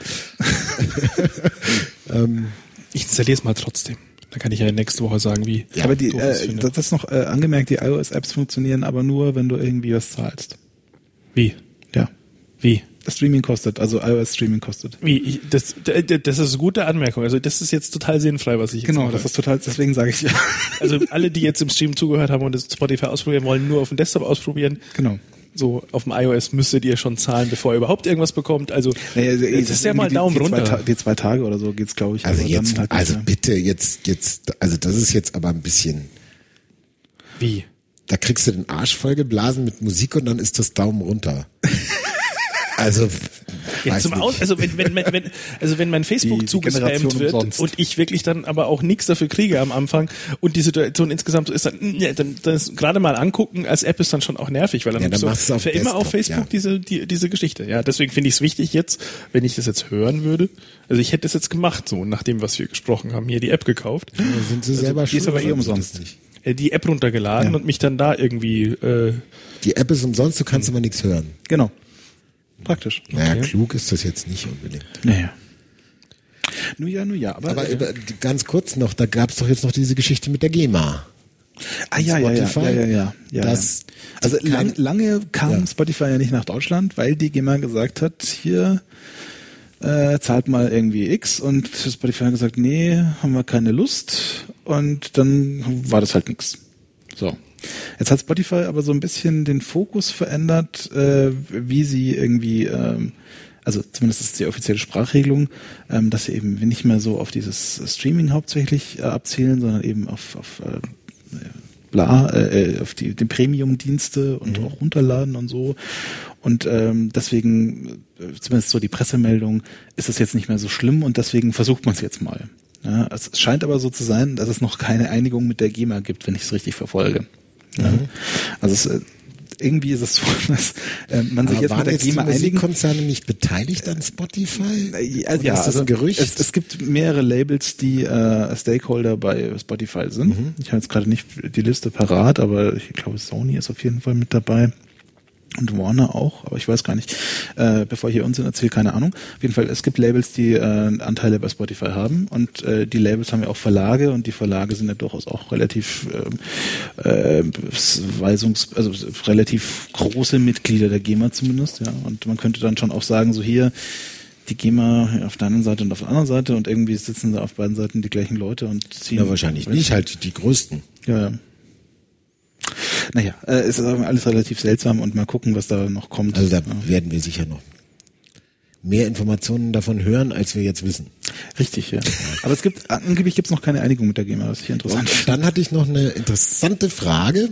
Ich installiere es mal trotzdem. Dann kann ich ja nächste Woche sagen, wie. Ja, aber das ist noch angemerkt, die iOS-Apps funktionieren aber nur, wenn du irgendwie was zahlst. Wie? Ja. Wie? Das Streaming kostet, also iOS-Streaming kostet. Wie? Das ist eine gute Anmerkung. Also das ist jetzt total sinnfrei, was ich jetzt mache. Das ist total, deswegen sage ich ja. Also alle, die jetzt im Stream zugehört haben und das Spotify ausprobieren wollen, nur auf dem Desktop ausprobieren. Genau. So, auf dem iOS müsstet ihr schon zahlen, bevor ihr überhaupt irgendwas bekommt. Also, das ist ja mal Daumen runter. Die 2 Tage oder so geht's, glaube ich. Also jetzt, bitte, jetzt, also das ist jetzt aber ein bisschen. Wie? Da kriegst du den Arsch vollgeblasen mit Musik und dann ist das Daumen runter. Also, Ja, also wenn mein Facebook zugespammt wird und ich wirklich dann aber auch nichts dafür kriege am Anfang und die Situation insgesamt so ist, dann ist gerade mal angucken als App ist dann schon auch nervig, weil dann, dann machst du für immer auf Facebook diese Geschichte. Ja, deswegen finde ich es wichtig jetzt, wenn ich das jetzt hören würde. Also ich hätte es jetzt gemacht, so nach dem, was wir gesprochen haben, hier die App gekauft. Ja, sind sie selber die ist aber umsonst. Die App runtergeladen und mich dann da irgendwie... Die App ist umsonst, du kannst aber nichts hören. Genau. Praktisch. Naja, klug ist das jetzt nicht unbedingt. Naja. Nun ja. Aber ganz kurz noch, da gab es doch jetzt noch diese Geschichte mit der GEMA. Ja. Also lange kam Spotify ja nicht nach Deutschland, weil die GEMA gesagt hat, hier zahlt mal irgendwie X und Spotify hat gesagt, nee, haben wir keine Lust und dann war das halt nix. So. Jetzt hat Spotify aber so ein bisschen den Fokus verändert, wie sie irgendwie, also zumindest ist die offizielle Sprachregelung, dass sie eben nicht mehr so auf dieses Streaming hauptsächlich abzielen, sondern eben auf die Premium-Dienste und auch runterladen und so. Und deswegen, zumindest so die Pressemeldung, ist es jetzt nicht mehr so schlimm und deswegen versucht man es jetzt mal. Ja, es scheint aber so zu sein, dass es noch keine Einigung mit der GEMA gibt, wenn ich es richtig verfolge. Ja. Also irgendwie ist es so, dass man sich jetzt mit der GEMA einigen. Waren Musikkonzerne nicht beteiligt an Spotify? Ja, ist das ein Gerücht? Es gibt mehrere Labels, die Stakeholder bei Spotify sind. Ich habe jetzt gerade nicht die Liste parat, aber ich glaube Sony ist auf jeden Fall mit dabei. Und Warner auch, aber ich weiß gar nicht, bevor ich hier Unsinn erzähle, keine Ahnung. Auf jeden Fall, es gibt Labels, die Anteile bei Spotify haben und die Labels haben ja auch Verlage und die Verlage sind ja durchaus auch relativ relativ große Mitglieder der GEMA zumindest, ja. Und man könnte dann schon auch sagen, so hier, die GEMA auf der einen Seite und auf der anderen Seite und irgendwie sitzen da auf beiden Seiten die gleichen Leute und ziehen. Ja, wahrscheinlich nicht, halt die größten. Ja. Naja, es ist alles relativ seltsam und mal gucken, was da noch kommt. Also da werden wir sicher noch mehr Informationen davon hören, als wir jetzt wissen. Richtig, ja. Aber angeblich gibt es noch keine Einigung mit der GEMA, was ich interessant finde. Dann hatte ich noch eine interessante Frage.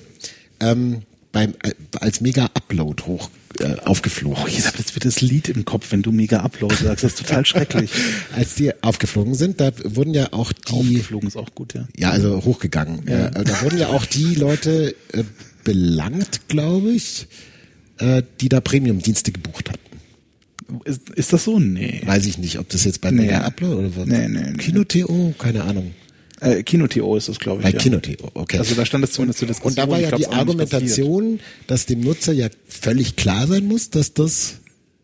Als Mega-Upload aufgeflogen. Oh, jetzt wird das Lied im Kopf, wenn du Mega-Upload sagst. Das ist total schrecklich. Als die aufgeflogen sind, da wurden ja auch die... Aufgeflogen ist auch gut, ja. Ja, also hochgegangen. Ja. Da wurden ja auch die Leute belangt, glaube ich, die da Premium-Dienste gebucht hatten. Ist das so? Nee. Weiß ich nicht, ob das jetzt bei Mega-Upload oder was? Nee. Kino.to? Keine Ahnung. Kino.to ist das, glaube ich. Bei Kino.to, okay. Also da stand es zumindest zur Diskussion. Und da war ja die Argumentation, dass dem Nutzer ja völlig klar sein muss, dass das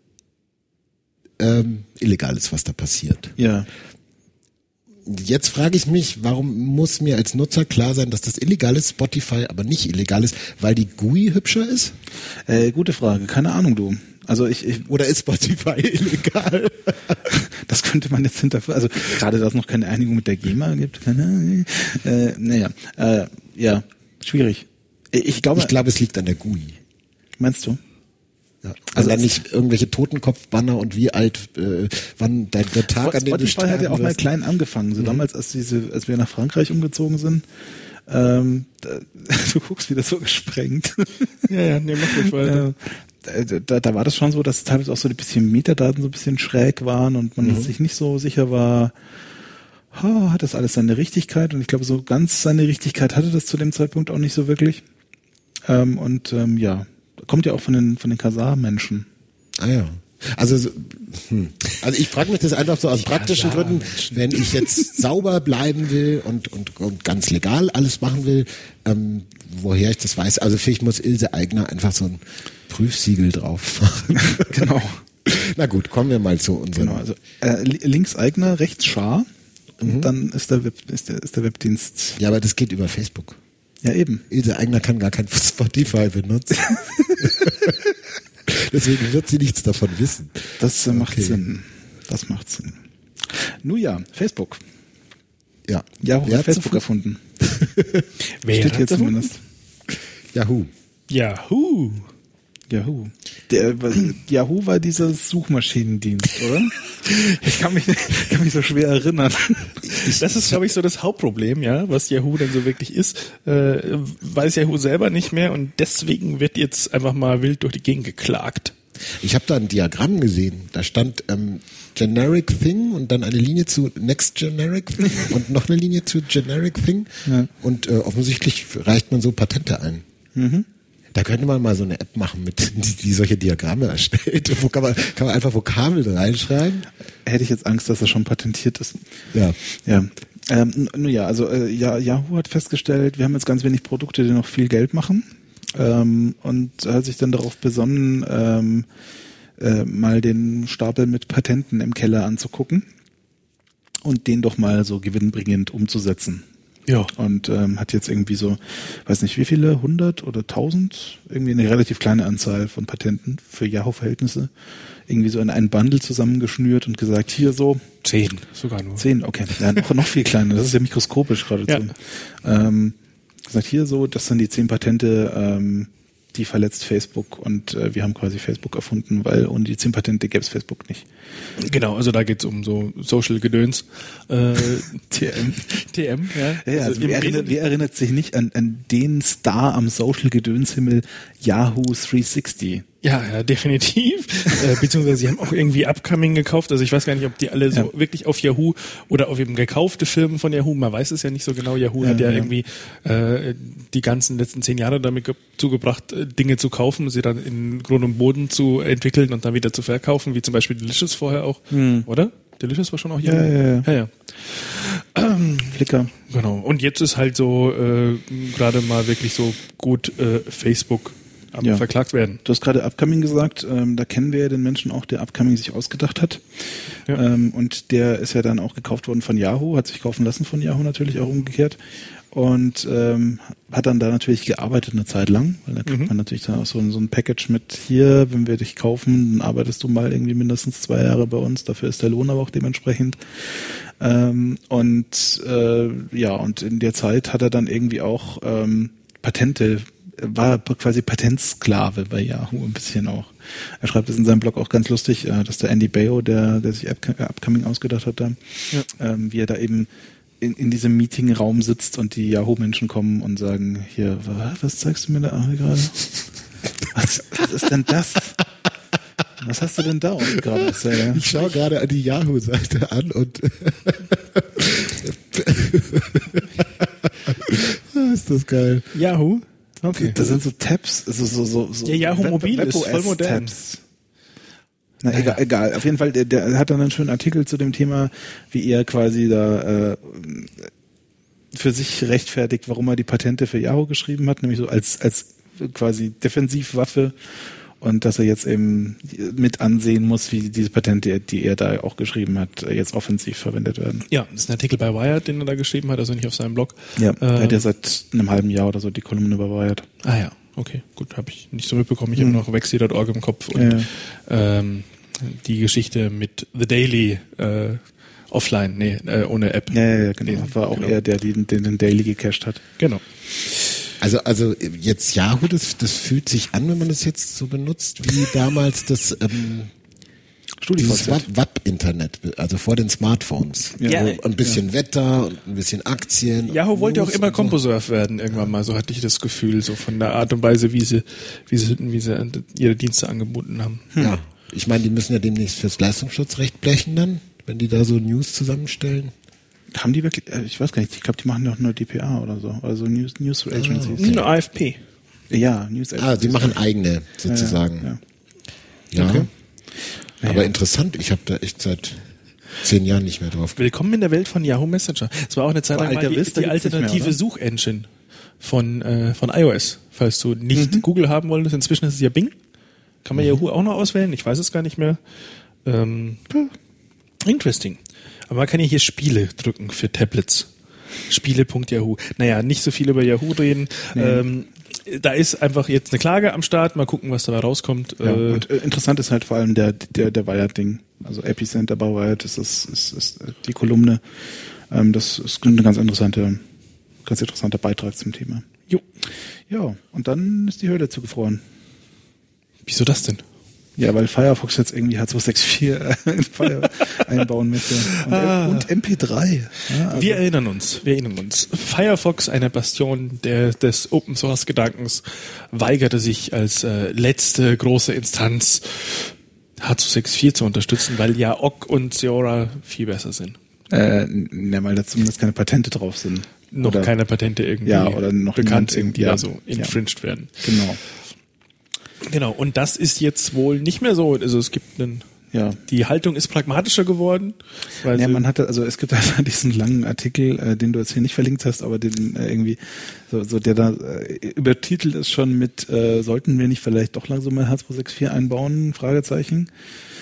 illegal ist, was da passiert. Ja. Jetzt frage ich mich, warum muss mir als Nutzer klar sein, dass das illegal ist, Spotify aber nicht illegal ist, weil die GUI hübscher ist? Gute Frage, keine Ahnung, du. Also oder ist Spotify illegal? Das könnte man jetzt hinterfragen. Also gerade, dass es noch keine Einigung mit der GEMA gibt. Ja, schwierig. Ich glaube, es liegt an der GUI. Meinst du? Ja. Also dann nicht irgendwelche Totenkopfbanner und wie alt, wann der Tag, an dem du Spotify hat ja auch mal klein angefangen. So damals, als wir nach Frankreich umgezogen sind. Du guckst wieder so gesprengt. Ja, mach ruhig weiter. Da war das schon so, dass teilweise auch so ein bisschen Metadaten so ein bisschen schräg waren und man sich nicht so sicher war, hat das alles seine Richtigkeit? Und ich glaube, so ganz seine Richtigkeit hatte das zu dem Zeitpunkt auch nicht so wirklich. Kommt ja auch von den Kasar-Menschen. Ah ja. Also ich frage mich das einfach so aus praktischen Gründen, wenn ich jetzt sauber bleiben will und ganz legal alles machen will, woher ich das weiß. Also vielleicht muss Ilse Aigner einfach so ein Prüfsiegel drauf machen. Genau. Na gut, kommen wir mal zu unserem. Genau, also links Aigner, rechts Schar und dann ist der Webdienst. Ja, aber das geht über Facebook. Ja, eben. Ilse Aigner kann gar kein Spotify benutzen. Deswegen wird sie nichts davon wissen. Das macht Sinn. Das macht Sinn. Nun ja, Facebook. Ja. Yahoo hat Facebook erfunden. Wer steht hier zumindest. Yahoo. Yahoo war dieser Suchmaschinendienst, oder? Ich kann mich so schwer erinnern. Das ist, glaube ich, so das Hauptproblem, ja, was Yahoo denn so wirklich ist. Weiß Yahoo selber nicht mehr und deswegen wird jetzt einfach mal wild durch die Gegend geklagt. Ich habe da ein Diagramm gesehen. Da stand Generic Thing und dann eine Linie zu Next Generic Thing und noch eine Linie zu Generic Thing. Ja. Und offensichtlich reicht man so Patente ein. Mhm. Da könnte man mal so eine App machen, die solche Diagramme erstellt. Wo kann man einfach Vokabeln reinschreiben? Hätte ich jetzt Angst, dass das schon patentiert ist. Ja. Ja. Yahoo hat festgestellt, wir haben jetzt ganz wenig Produkte, die noch viel Geld machen. Und hat sich dann darauf besonnen, mal den Stapel mit Patenten im Keller anzugucken und den doch mal so gewinnbringend umzusetzen. Ja. Und hat jetzt irgendwie so, weiß nicht wie viele, 100 oder 1000, irgendwie eine relativ kleine Anzahl von Patenten für Yahoo-Verhältnisse, irgendwie so in einen Bundle zusammengeschnürt und gesagt, hier so 10 sogar nur. 10, okay. Ja, noch viel kleiner, das ist ja mikroskopisch geradezu. Ja. Gesagt, hier so, das sind die 10 Patente, die verletzt Facebook und wir haben quasi Facebook erfunden, weil ohne die 10 Patente gäbe es Facebook nicht. Genau, also da geht's um so Social-Gedöns. TM, ja. Ja, also wer erinnert sich nicht an den Star am Social-Gedöns-Himmel Yahoo 360? Ja, definitiv. Beziehungsweise sie haben auch irgendwie Upcoming gekauft. Also ich weiß gar nicht, ob die alle so wirklich auf Yahoo oder auf eben gekaufte Firmen von Yahoo, man weiß es ja nicht so genau. Yahoo hat ja irgendwie die ganzen letzten 10 Jahre damit zugebracht, Dinge zu kaufen, sie dann in Grund und Boden zu entwickeln und dann wieder zu verkaufen, wie zum Beispiel Delicious vorher auch, oder? Delicious war schon auch Yahoo. Ja. Flickr. Genau. Und jetzt ist halt so gerade mal wirklich so gut Facebook verklagt werden. Du hast gerade Upcoming gesagt, da kennen wir ja den Menschen auch, der Upcoming sich ausgedacht hat. Ja. Und der ist ja dann auch gekauft worden von Yahoo, hat sich kaufen lassen von Yahoo natürlich auch umgekehrt und hat dann da natürlich gearbeitet eine Zeit lang, weil da kriegt man natürlich dann auch so ein Package mit, hier, wenn wir dich kaufen, dann arbeitest du mal irgendwie mindestens 2 Jahre bei uns, dafür ist der Lohn aber auch dementsprechend. Und in der Zeit hat er dann irgendwie auch Patente, war quasi Patentsklave bei Yahoo ein bisschen auch. Er schreibt es in seinem Blog auch ganz lustig, dass der Andy Baio, der sich Upcoming ausgedacht hat, wie er da eben in diesem Meetingraum sitzt und die Yahoo-Menschen kommen und sagen, hier, was zeigst du mir da gerade? Was ist denn das? Was hast du denn da gerade? Ich schaue gerade die Yahoo-Seite an und ist das geil. Yahoo? Okay. Das sind so Tabs, so ja, Yahoo Mobil ist voll modern. Tabs. Na, egal. Auf jeden Fall, der hat dann einen schönen Artikel zu dem Thema, wie er quasi da für sich rechtfertigt, warum er die Patente für Yahoo geschrieben hat, nämlich so als quasi Defensivwaffe und dass er jetzt eben mit ansehen muss, wie diese Patente, die er da auch geschrieben hat, jetzt offensiv verwendet werden. Ja, das ist ein Artikel bei Wired, den er da geschrieben hat, also nicht auf seinem Blog. Ja, er hat ja seit einem halben Jahr oder so die Kolumne bei Wired. Ah ja, okay, gut, habe ich nicht so mitbekommen. Ich habe noch Wexi.org im Kopf und die Geschichte mit The Daily offline, ohne App. Ja, genau. Das war auch er, der den Daily gecached hat. Genau. Also jetzt Yahoo, das fühlt sich an, wenn man das jetzt so benutzt, wie damals das dieses WAP-Internet, also vor den Smartphones. Ja. Ein bisschen Wetter und ein bisschen Aktien. Yahoo wollte auch immer CompuServe werden irgendwann mal, so hatte ich das Gefühl, so von der Art und Weise, wie sie ihre Dienste angeboten haben. Ja, ich meine, die müssen ja demnächst fürs Leistungsschutzrecht blechen dann, wenn die da so News zusammenstellen. Haben die wirklich, ich weiß gar nicht, ich glaube, die machen doch nur DPA oder so, also News Agencies. Nur AFP. Ja, News Agencies. Die machen eigene, sozusagen. Ja. Okay. Aber interessant, ich habe da echt seit 10 Jahren nicht mehr drauf. Willkommen in der Welt von Yahoo Messenger. Es war auch eine Zeit lang mal die alternative Suchengine von iOS. Falls du nicht Google haben wolltest, inzwischen ist es ja Bing. Kann man Yahoo auch noch auswählen? Ich weiß es gar nicht mehr. Interesting. Aber man kann ja hier Spiele drücken für Tablets. Spiele.yahoo. Naja, nicht so viel über Yahoo reden. Nee. Da ist einfach jetzt eine Klage am Start. Mal gucken, was dabei rauskommt. Ja, und interessant ist halt vor allem der Wired-Ding. Also Epicenter bei Wired, das ist die Kolumne. Das ist ein ganz interessanter Beitrag zum Thema. Jo. Ja, und dann ist die Höhle zugefroren. Wieso das denn? Ja, weil Firefox jetzt irgendwie H264 in Fire einbauen möchte. Und MP3. Ja, also Wir erinnern uns. Firefox, eine Bastion des Open-Source-Gedankens, weigerte sich als letzte große Instanz H264 zu unterstützen, weil ja Ogg und Sora viel besser sind. Weil da zumindest keine Patente drauf sind. Noch oder, keine Patente irgendwie oder noch bekannt sind, die ja, da so infringed werden. Genau, und das ist jetzt wohl nicht mehr so. Also es gibt die Haltung ist pragmatischer geworden. Weil man hatte, also es gibt also diesen langen Artikel, den du jetzt hier nicht verlinkt hast, aber den irgendwie so der da übertitelt ist schon mit sollten wir nicht vielleicht doch langsam mal H264 einbauen? Fragezeichen.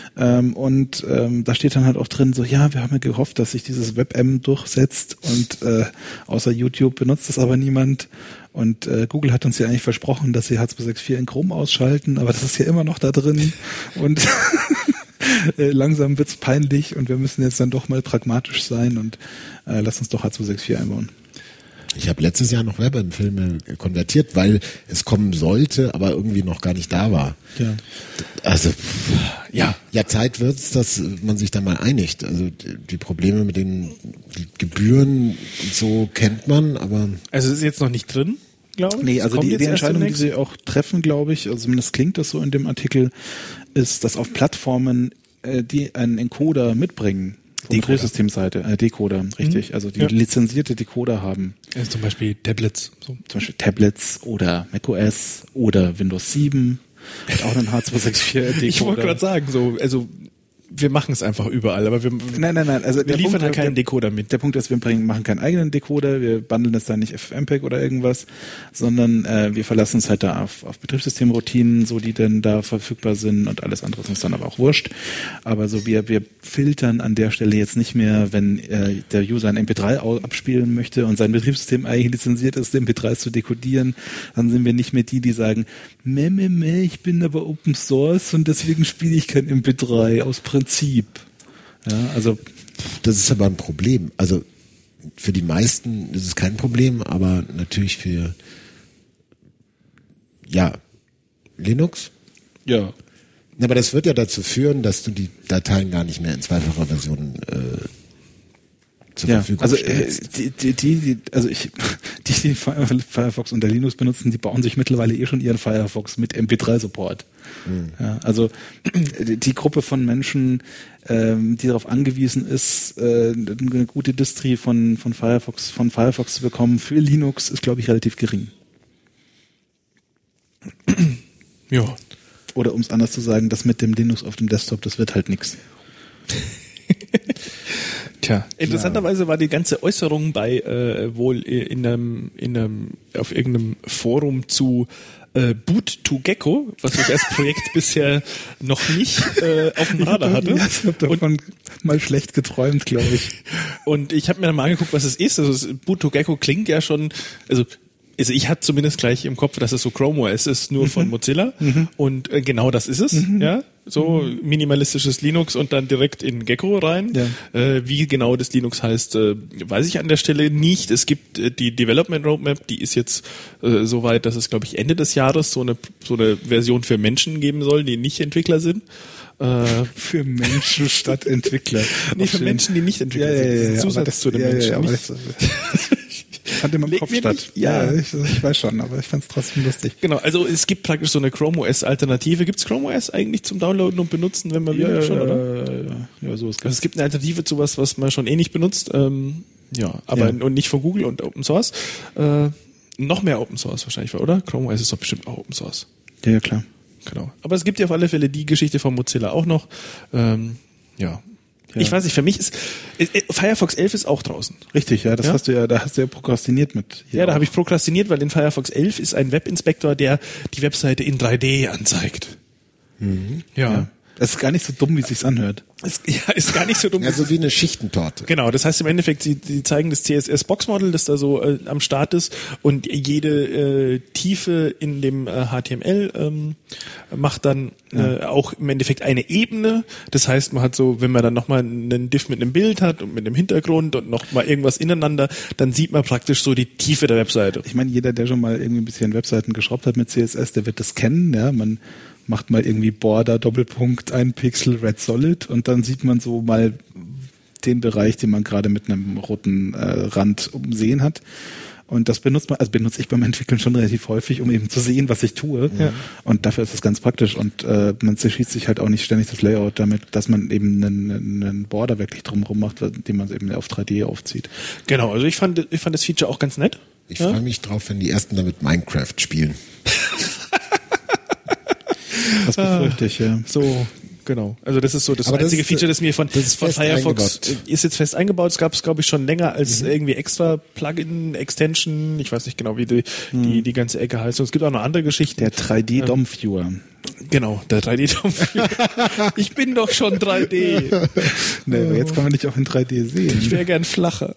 Da steht dann halt auch drin so, ja, wir haben ja gehofft, dass sich dieses WebM durchsetzt und außer YouTube benutzt das aber niemand. Und Google hat uns ja eigentlich versprochen, dass sie H264 in Chrome ausschalten, aber das ist ja immer noch da drin und langsam wird's peinlich und wir müssen jetzt dann doch mal pragmatisch sein und lass uns doch H264 einbauen. Ich habe letztes Jahr noch WebM-Filme konvertiert, weil es kommen sollte, aber irgendwie noch gar nicht da war. Ja. Also ja, Zeit wird's, dass man sich da mal einigt. Also die Probleme mit den Gebühren und so kennt man, aber also es ist jetzt noch nicht drin, glaube ich. Nee, also die Entscheidung, die sie auch treffen, glaube ich, also zumindest klingt das so in dem Artikel, ist, dass auf Plattformen, die einen Encoder mitbringen, die Großsystemseite, Decoder, richtig, also die lizenzierte Decoder haben. Also zum Beispiel Tablets. So. Zum Beispiel Tablets oder macOS oder Windows 7 hat auch einen H264 Decoder. Ich wollte gerade sagen, also wir machen es einfach überall, aber Nein, also wir liefern da keinen Decoder mit. Der Punkt ist, wir machen keinen eigenen Decoder, wir bundeln das dann nicht FFmpeg oder irgendwas, sondern wir verlassen uns halt da auf Betriebssystemroutinen, so die dann da verfügbar sind und alles andere ist uns dann aber auch wurscht. Aber so wir filtern an der Stelle jetzt nicht mehr, wenn der User ein MP3 abspielen möchte und sein Betriebssystem eigentlich lizenziert ist, MP3s zu dekodieren, dann sind wir nicht mehr die sagen, ich bin aber Open Source und deswegen spiele ich kein MP3 aus Prinzip. Ja, also das ist aber ein Problem. Also für die meisten ist es kein Problem, aber natürlich für Linux. Ja. Aber das wird ja dazu führen, dass du die Dateien gar nicht mehr in zweifacher Version zur Verfügung stellst. Die Firefox unter Linux benutzen, die bauen sich mittlerweile schon ihren Firefox mit MP3-Support. Ja, also die Gruppe von Menschen, die darauf angewiesen ist, eine gute Distri von Firefox zu bekommen für Linux, ist, glaube ich, relativ gering. Ja. Oder um es anders zu sagen, das mit dem Linux auf dem Desktop, das wird halt nichts. Tja, interessanterweise war die ganze Äußerung bei wohl auf irgendeinem Forum zu Boot2Gecko, was ich als Projekt bisher noch nicht auf dem Radar hatte. Ich habe davon mal schlecht geträumt, glaube ich. Und ich habe mir dann mal angeguckt, was es ist. Also Boot2Gecko klingt ja schon, also ich hatte zumindest gleich im Kopf, dass es so Chrome OS ist, nur von Mozilla. Und genau das ist es. Ja, so minimalistisches Linux und dann direkt in Gecko rein. Ja. Wie genau das Linux heißt, weiß ich an der Stelle nicht. Es gibt die Development Roadmap, die ist jetzt so weit, dass es, glaube ich, Ende des Jahres so eine Version für Menschen geben soll, die nicht Entwickler sind. Für Menschen statt Entwickler. Nee, für Menschen, die nicht Entwickler sind. Ja, Zusatz zu den Menschen. Ja, ich fand immer im Kopf statt. Ja, ich weiß schon, aber ich fand es trotzdem lustig. Genau, also es gibt praktisch so eine Chrome OS Alternative. Gibt es Chrome OS eigentlich zum Downloaden und Benutzen, wenn man will schon, oder? Ja, sowas. Also es gibt eine Alternative zu was man schon nicht benutzt. Und nicht von Google und Open Source. Noch mehr Open Source wahrscheinlich, oder? Chrome OS ist doch bestimmt auch Open Source. Ja, klar. Genau. Aber es gibt ja auf alle Fälle die Geschichte von Mozilla auch noch. Ja. Ich weiß nicht, für mich ist Firefox 11 ist auch draußen. Richtig, ja, da hast du ja prokrastiniert mit. Da habe ich prokrastiniert, weil in Firefox 11 ist ein Webinspektor, der die Webseite in 3D anzeigt. Ja. Das ist gar nicht so dumm, wie es sich anhört. Ist gar nicht so dumm. Also wie eine Schichtentorte. Genau, das heißt im Endeffekt, sie zeigen das CSS-Box-Model, das da so am Start ist und jede Tiefe in dem HTML macht dann auch im Endeffekt eine Ebene. Das heißt, man hat so, wenn man dann nochmal einen Div mit einem Bild hat und mit einem Hintergrund und nochmal irgendwas ineinander, dann sieht man praktisch so die Tiefe der Webseite. Ich meine, jeder, der schon mal irgendwie ein bisschen Webseiten geschraubt hat mit CSS, der wird das kennen. Ja, man macht mal irgendwie Border, Doppelpunkt, 1 Pixel, Red Solid und dann sieht man so mal den Bereich, den man gerade mit einem roten Rand umsehen hat. Und das benutze ich beim Entwickeln schon relativ häufig, um eben zu sehen, was ich tue. Ja. Und dafür ist das ganz praktisch. Und man zerschießt sich halt auch nicht ständig das Layout damit, dass man eben einen Border wirklich drumherum macht, den man eben auf 3D aufzieht. Genau, also ich fand das Feature auch ganz nett. Ich freue mich drauf, wenn die ersten damit Minecraft spielen. Das befürchte ich, ja. So, genau. Also das ist so das einzige Feature, das mir von Firefox ist jetzt fest eingebaut. Es gab es, glaube ich, schon länger als irgendwie extra Plugin, Extension. Ich weiß nicht genau, wie die ganze Ecke heißt. Und es gibt auch noch andere Geschichten. Der 3D-DOM-Viewer. Genau, der 3D-DOM-Viewer. Ich bin doch schon 3D. Nee, aber jetzt kann man dich auch in 3D sehen. Ich wäre gern flacher.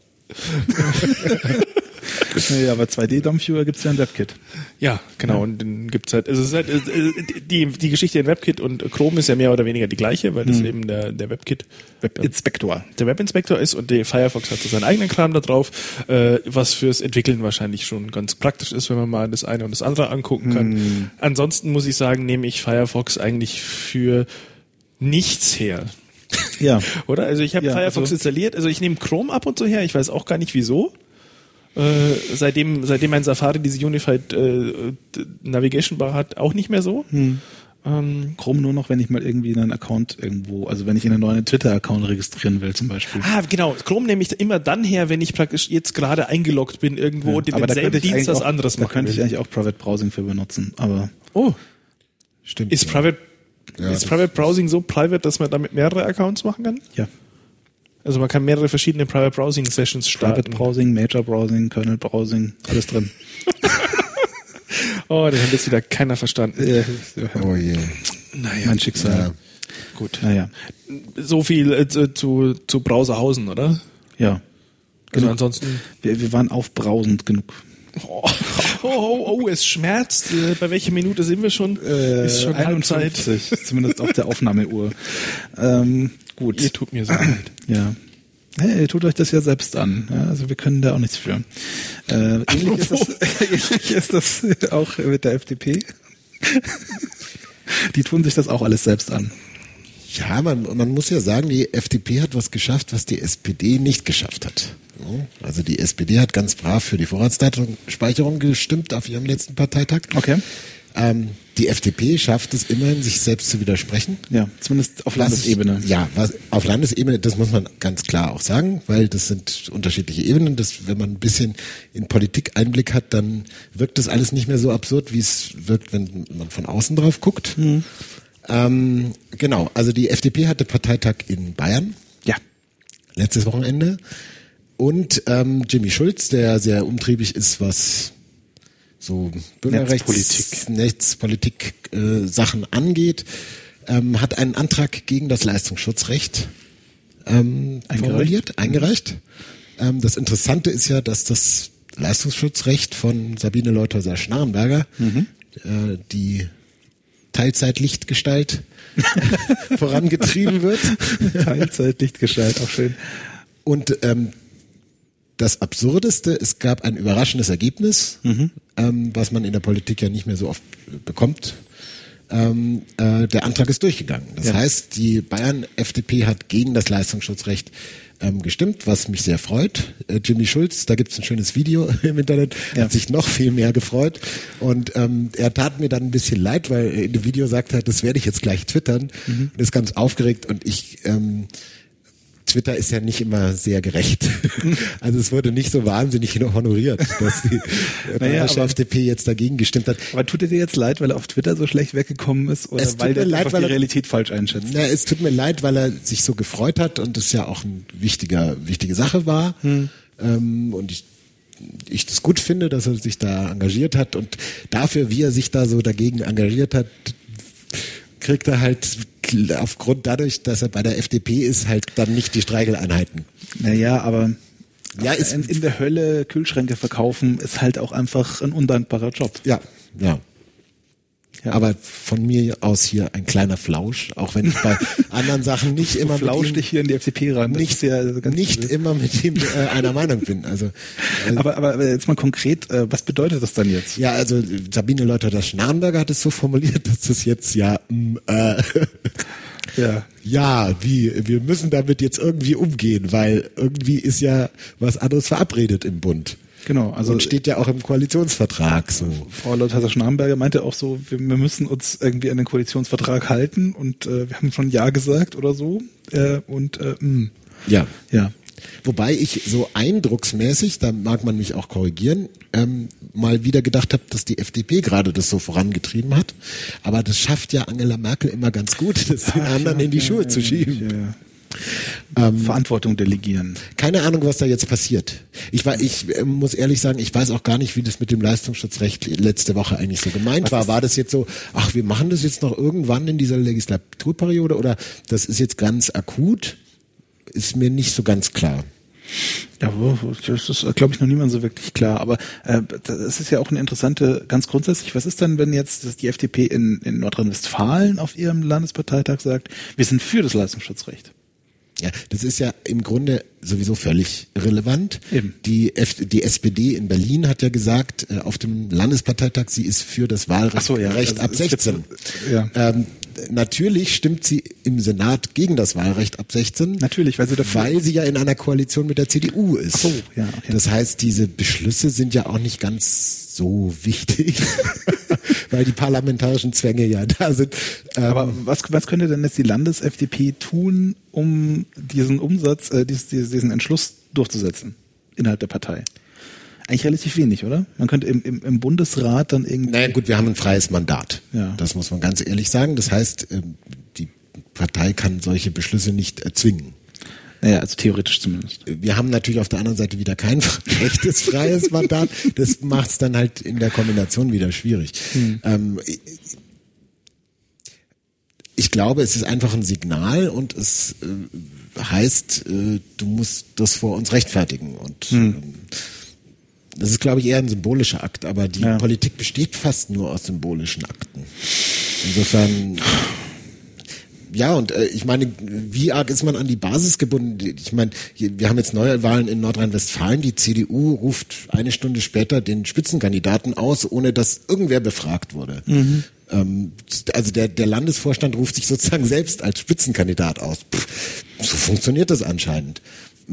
Ja, aber 2D-DOM-Viewer gibt's ja in WebKit. Ja, genau. Ja. Und dann gibt's halt, also es ist halt, die Geschichte in WebKit und Chrome ist ja mehr oder weniger die gleiche, weil das eben der WebKit Webinspektor. Der Webinspektor ist und der Firefox hat so seinen eigenen Kram da drauf, was fürs Entwickeln wahrscheinlich schon ganz praktisch ist, wenn man mal das eine und das andere angucken kann. Ansonsten muss ich sagen, nehme ich Firefox eigentlich für nichts her. Ja. Oder? Also ich habe Firefox installiert, also ich nehme Chrome ab und so her, ich weiß auch gar nicht wieso. Seitdem mein Safari diese Unified Navigation Bar hat, auch nicht mehr so. Chrome nur noch, wenn ich mal irgendwie einen Account irgendwo, also wenn ich in einen neuen Twitter-Account registrieren will zum Beispiel. Ah, genau. Chrome nehme ich immer dann her, wenn ich praktisch jetzt gerade eingeloggt bin irgendwo und in demselben Dienst was anderes machen will. Da könnte ich eigentlich auch Private Browsing für benutzen, aber... Oh. Stimmt. Ist Private Browsing so private, dass man damit mehrere Accounts machen kann? Ja. Also man kann mehrere verschiedene Private Browsing Sessions starten. Private Browsing, Major Browsing, Kernel Browsing, alles drin. Oh, das hat jetzt wieder keiner verstanden. Ja. Oh je. Naja. Mein Schicksal. Ja. Gut. Naja. So viel zu Browserhausen, oder? Ja. Also ansonsten. Wir waren aufbrausend genug. Oh, es schmerzt. Bei welcher Minute sind wir schon? Ist schon 51, Halbzeit. Zumindest auf der Aufnahmeuhr. Gut. Ihr tut mir so leid. Ja. Hey, ihr tut euch das ja selbst an. Ja, also wir können da auch nichts für. Ähnlich ist das auch mit der FDP. Die tun sich das auch alles selbst an. Ja, man muss ja sagen, die FDP hat was geschafft, was die SPD nicht geschafft hat. Also die SPD hat ganz brav für die Vorratsdatenspeicherung gestimmt auf ihrem letzten Parteitag. Okay. Die FDP schafft es immerhin, sich selbst zu widersprechen. Ja, zumindest auf Landesebene. Auf Landesebene, das muss man ganz klar auch sagen, weil das sind unterschiedliche Ebenen. Wenn man ein bisschen in Politik Einblick hat, dann wirkt das alles nicht mehr so absurd, wie es wirkt, wenn man von außen drauf guckt. Genau, also die FDP hatte Parteitag in Bayern. Ja. Letztes Wochenende. Und Jimmy Schulz, der sehr umtriebig ist, was so Netzpolitik Sachen angeht, hat einen Antrag gegen das Leistungsschutzrecht eingereicht. Das Interessante ist ja, dass das Leistungsschutzrecht von Sabine Leuthäuser-Schnarrenberger, die Teilzeitlichtgestalt, vorangetrieben wird. Teilzeitlichtgestalt, auch schön. Und das Absurdeste, es gab ein überraschendes Ergebnis, was man in der Politik ja nicht mehr so oft bekommt. Der Antrag ist durchgegangen. Das heißt, die Bayern-FDP hat gegen das Leistungsschutzrecht gestimmt, was mich sehr freut. Jimmy Schulz, da gibt's ein schönes Video im Internet, hat sich noch viel mehr gefreut. Und er tat mir dann ein bisschen leid, weil in dem Video sagt er, das werde ich jetzt gleich twittern. Und ist ganz aufgeregt und Twitter ist ja nicht immer sehr gerecht. Also es wurde nicht so wahnsinnig honoriert, dass die bayerische FDP jetzt dagegen gestimmt hat. Aber tut er dir jetzt leid, weil er auf Twitter so schlecht weggekommen ist oder weil der einfach die Realität falsch einschätzt? Na, es tut mir leid, weil er sich so gefreut hat und es ja auch eine wichtige Sache war. Und ich das gut finde, dass er sich da engagiert hat und dafür, wie er sich da so dagegen engagiert hat, kriegt er halt aufgrund dadurch, dass er bei der FDP ist, halt dann nicht die Streicheleinheiten. Naja, aber in der Hölle Kühlschränke verkaufen ist halt auch einfach ein undankbarer Job. Ja. Ja. Aber von mir aus hier ein kleiner Flausch, auch wenn ich bei anderen Sachen nicht immer flausch dich hier in die FDP ran. Nicht immer mit ihm einer Meinung bin. Also aber jetzt mal konkret, was bedeutet das dann jetzt? Ja, also Sabine Leutherer-Schnarrenberger hat es so formuliert, dass das jetzt wir müssen damit jetzt irgendwie umgehen, weil irgendwie ist ja was anderes verabredet im Bund. Genau, also und steht ja auch im Koalitionsvertrag so. Frau Leutherer-Schnarrenberger meinte auch so, wir müssen uns irgendwie an den Koalitionsvertrag halten und wir haben schon Ja gesagt oder so. Ja. Wobei ich so eindrucksmäßig, da mag man mich auch korrigieren, mal wieder gedacht habe, dass die FDP gerade das so vorangetrieben hat. Aber das schafft ja Angela Merkel immer ganz gut, das den anderen in die Schuhe zu schieben. Ja. Verantwortung delegieren. Keine Ahnung, was da jetzt passiert. Ich muss ehrlich sagen, ich weiß auch gar nicht, wie das mit dem Leistungsschutzrecht letzte Woche eigentlich so gemeint war. War das jetzt so, wir machen das jetzt noch irgendwann in dieser Legislaturperiode oder das ist jetzt ganz akut? Ist mir nicht so ganz klar. Ja, das ist, glaube ich, noch niemand so wirklich klar. Aber das ist ja auch eine interessante, ganz grundsätzlich, was ist dann, wenn jetzt die FDP in Nordrhein-Westfalen auf ihrem Landesparteitag sagt, wir sind für das Leistungsschutzrecht? Ja, das ist ja im Grunde sowieso völlig irrelevant. Eben. Die SPD in Berlin hat ja gesagt, auf dem Landesparteitag, sie ist für das Wahlrecht ab 16. Natürlich stimmt sie im Senat gegen das Wahlrecht ab 16. Natürlich, weil sie ja in einer Koalition mit der CDU ist. Ach so, ja, okay. Das heißt, diese Beschlüsse sind ja auch nicht ganz so wichtig, weil die parlamentarischen Zwänge ja da sind. Aber was könnte denn jetzt die Landes-FDP tun, um diesen diesen Entschluss durchzusetzen innerhalb der Partei? Eigentlich relativ wenig, oder? Man könnte im Bundesrat dann irgendwie... Naja gut, wir haben ein freies Mandat. Ja. Das muss man ganz ehrlich sagen. Das heißt, die Partei kann solche Beschlüsse nicht erzwingen. Naja, also theoretisch zumindest. Wir haben natürlich auf der anderen Seite wieder kein echtes freies Mandat. Das macht es dann halt in der Kombination wieder schwierig. Ich glaube, es ist einfach ein Signal und es heißt, du musst das vor uns rechtfertigen. Und das ist, glaube ich, eher ein symbolischer Akt, aber die Politik besteht fast nur aus symbolischen Akten. Insofern, ja, und ich meine, wie arg ist man an die Basis gebunden? Ich meine, wir haben jetzt Neuwahlen in Nordrhein-Westfalen. Die CDU ruft eine Stunde später den Spitzenkandidaten aus, ohne dass irgendwer befragt wurde. Also der Landesvorstand ruft sich sozusagen selbst als Spitzenkandidat aus. So funktioniert das anscheinend.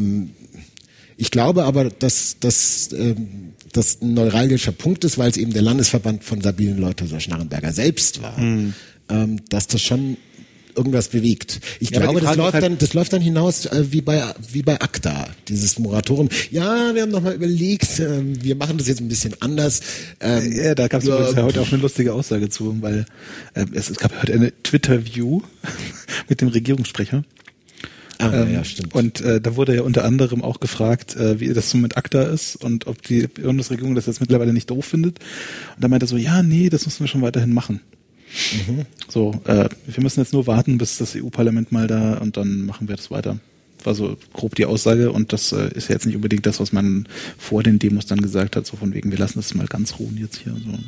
Ich glaube aber, dass das ein neuralgischer Punkt ist, weil es eben der Landesverband von Sabine Leutherer-Schnarrenberger selbst war, dass das schon irgendwas bewegt. Ich glaube, das läuft dann hinaus wie bei ACTA, dieses Moratorium. Ja, wir haben noch mal überlegt, wir machen das jetzt ein bisschen anders. Ja, da gab es ja heute auch eine lustige Aussage zu, weil es gab heute eine Twitter-View mit dem Regierungssprecher. Ja, stimmt. Und da wurde ja unter anderem auch gefragt, wie das so mit ACTA ist und ob die Bundesregierung das jetzt mittlerweile nicht doof findet. Und da meinte er so, ja, nee, das müssen wir schon weiterhin machen. So, wir müssen jetzt nur warten, bis das EU-Parlament mal da und dann machen wir das weiter. War so grob die Aussage und das ist ja jetzt nicht unbedingt das, was man vor den Demos dann gesagt hat, so von wegen, wir lassen das mal ganz ruhen jetzt hier. So.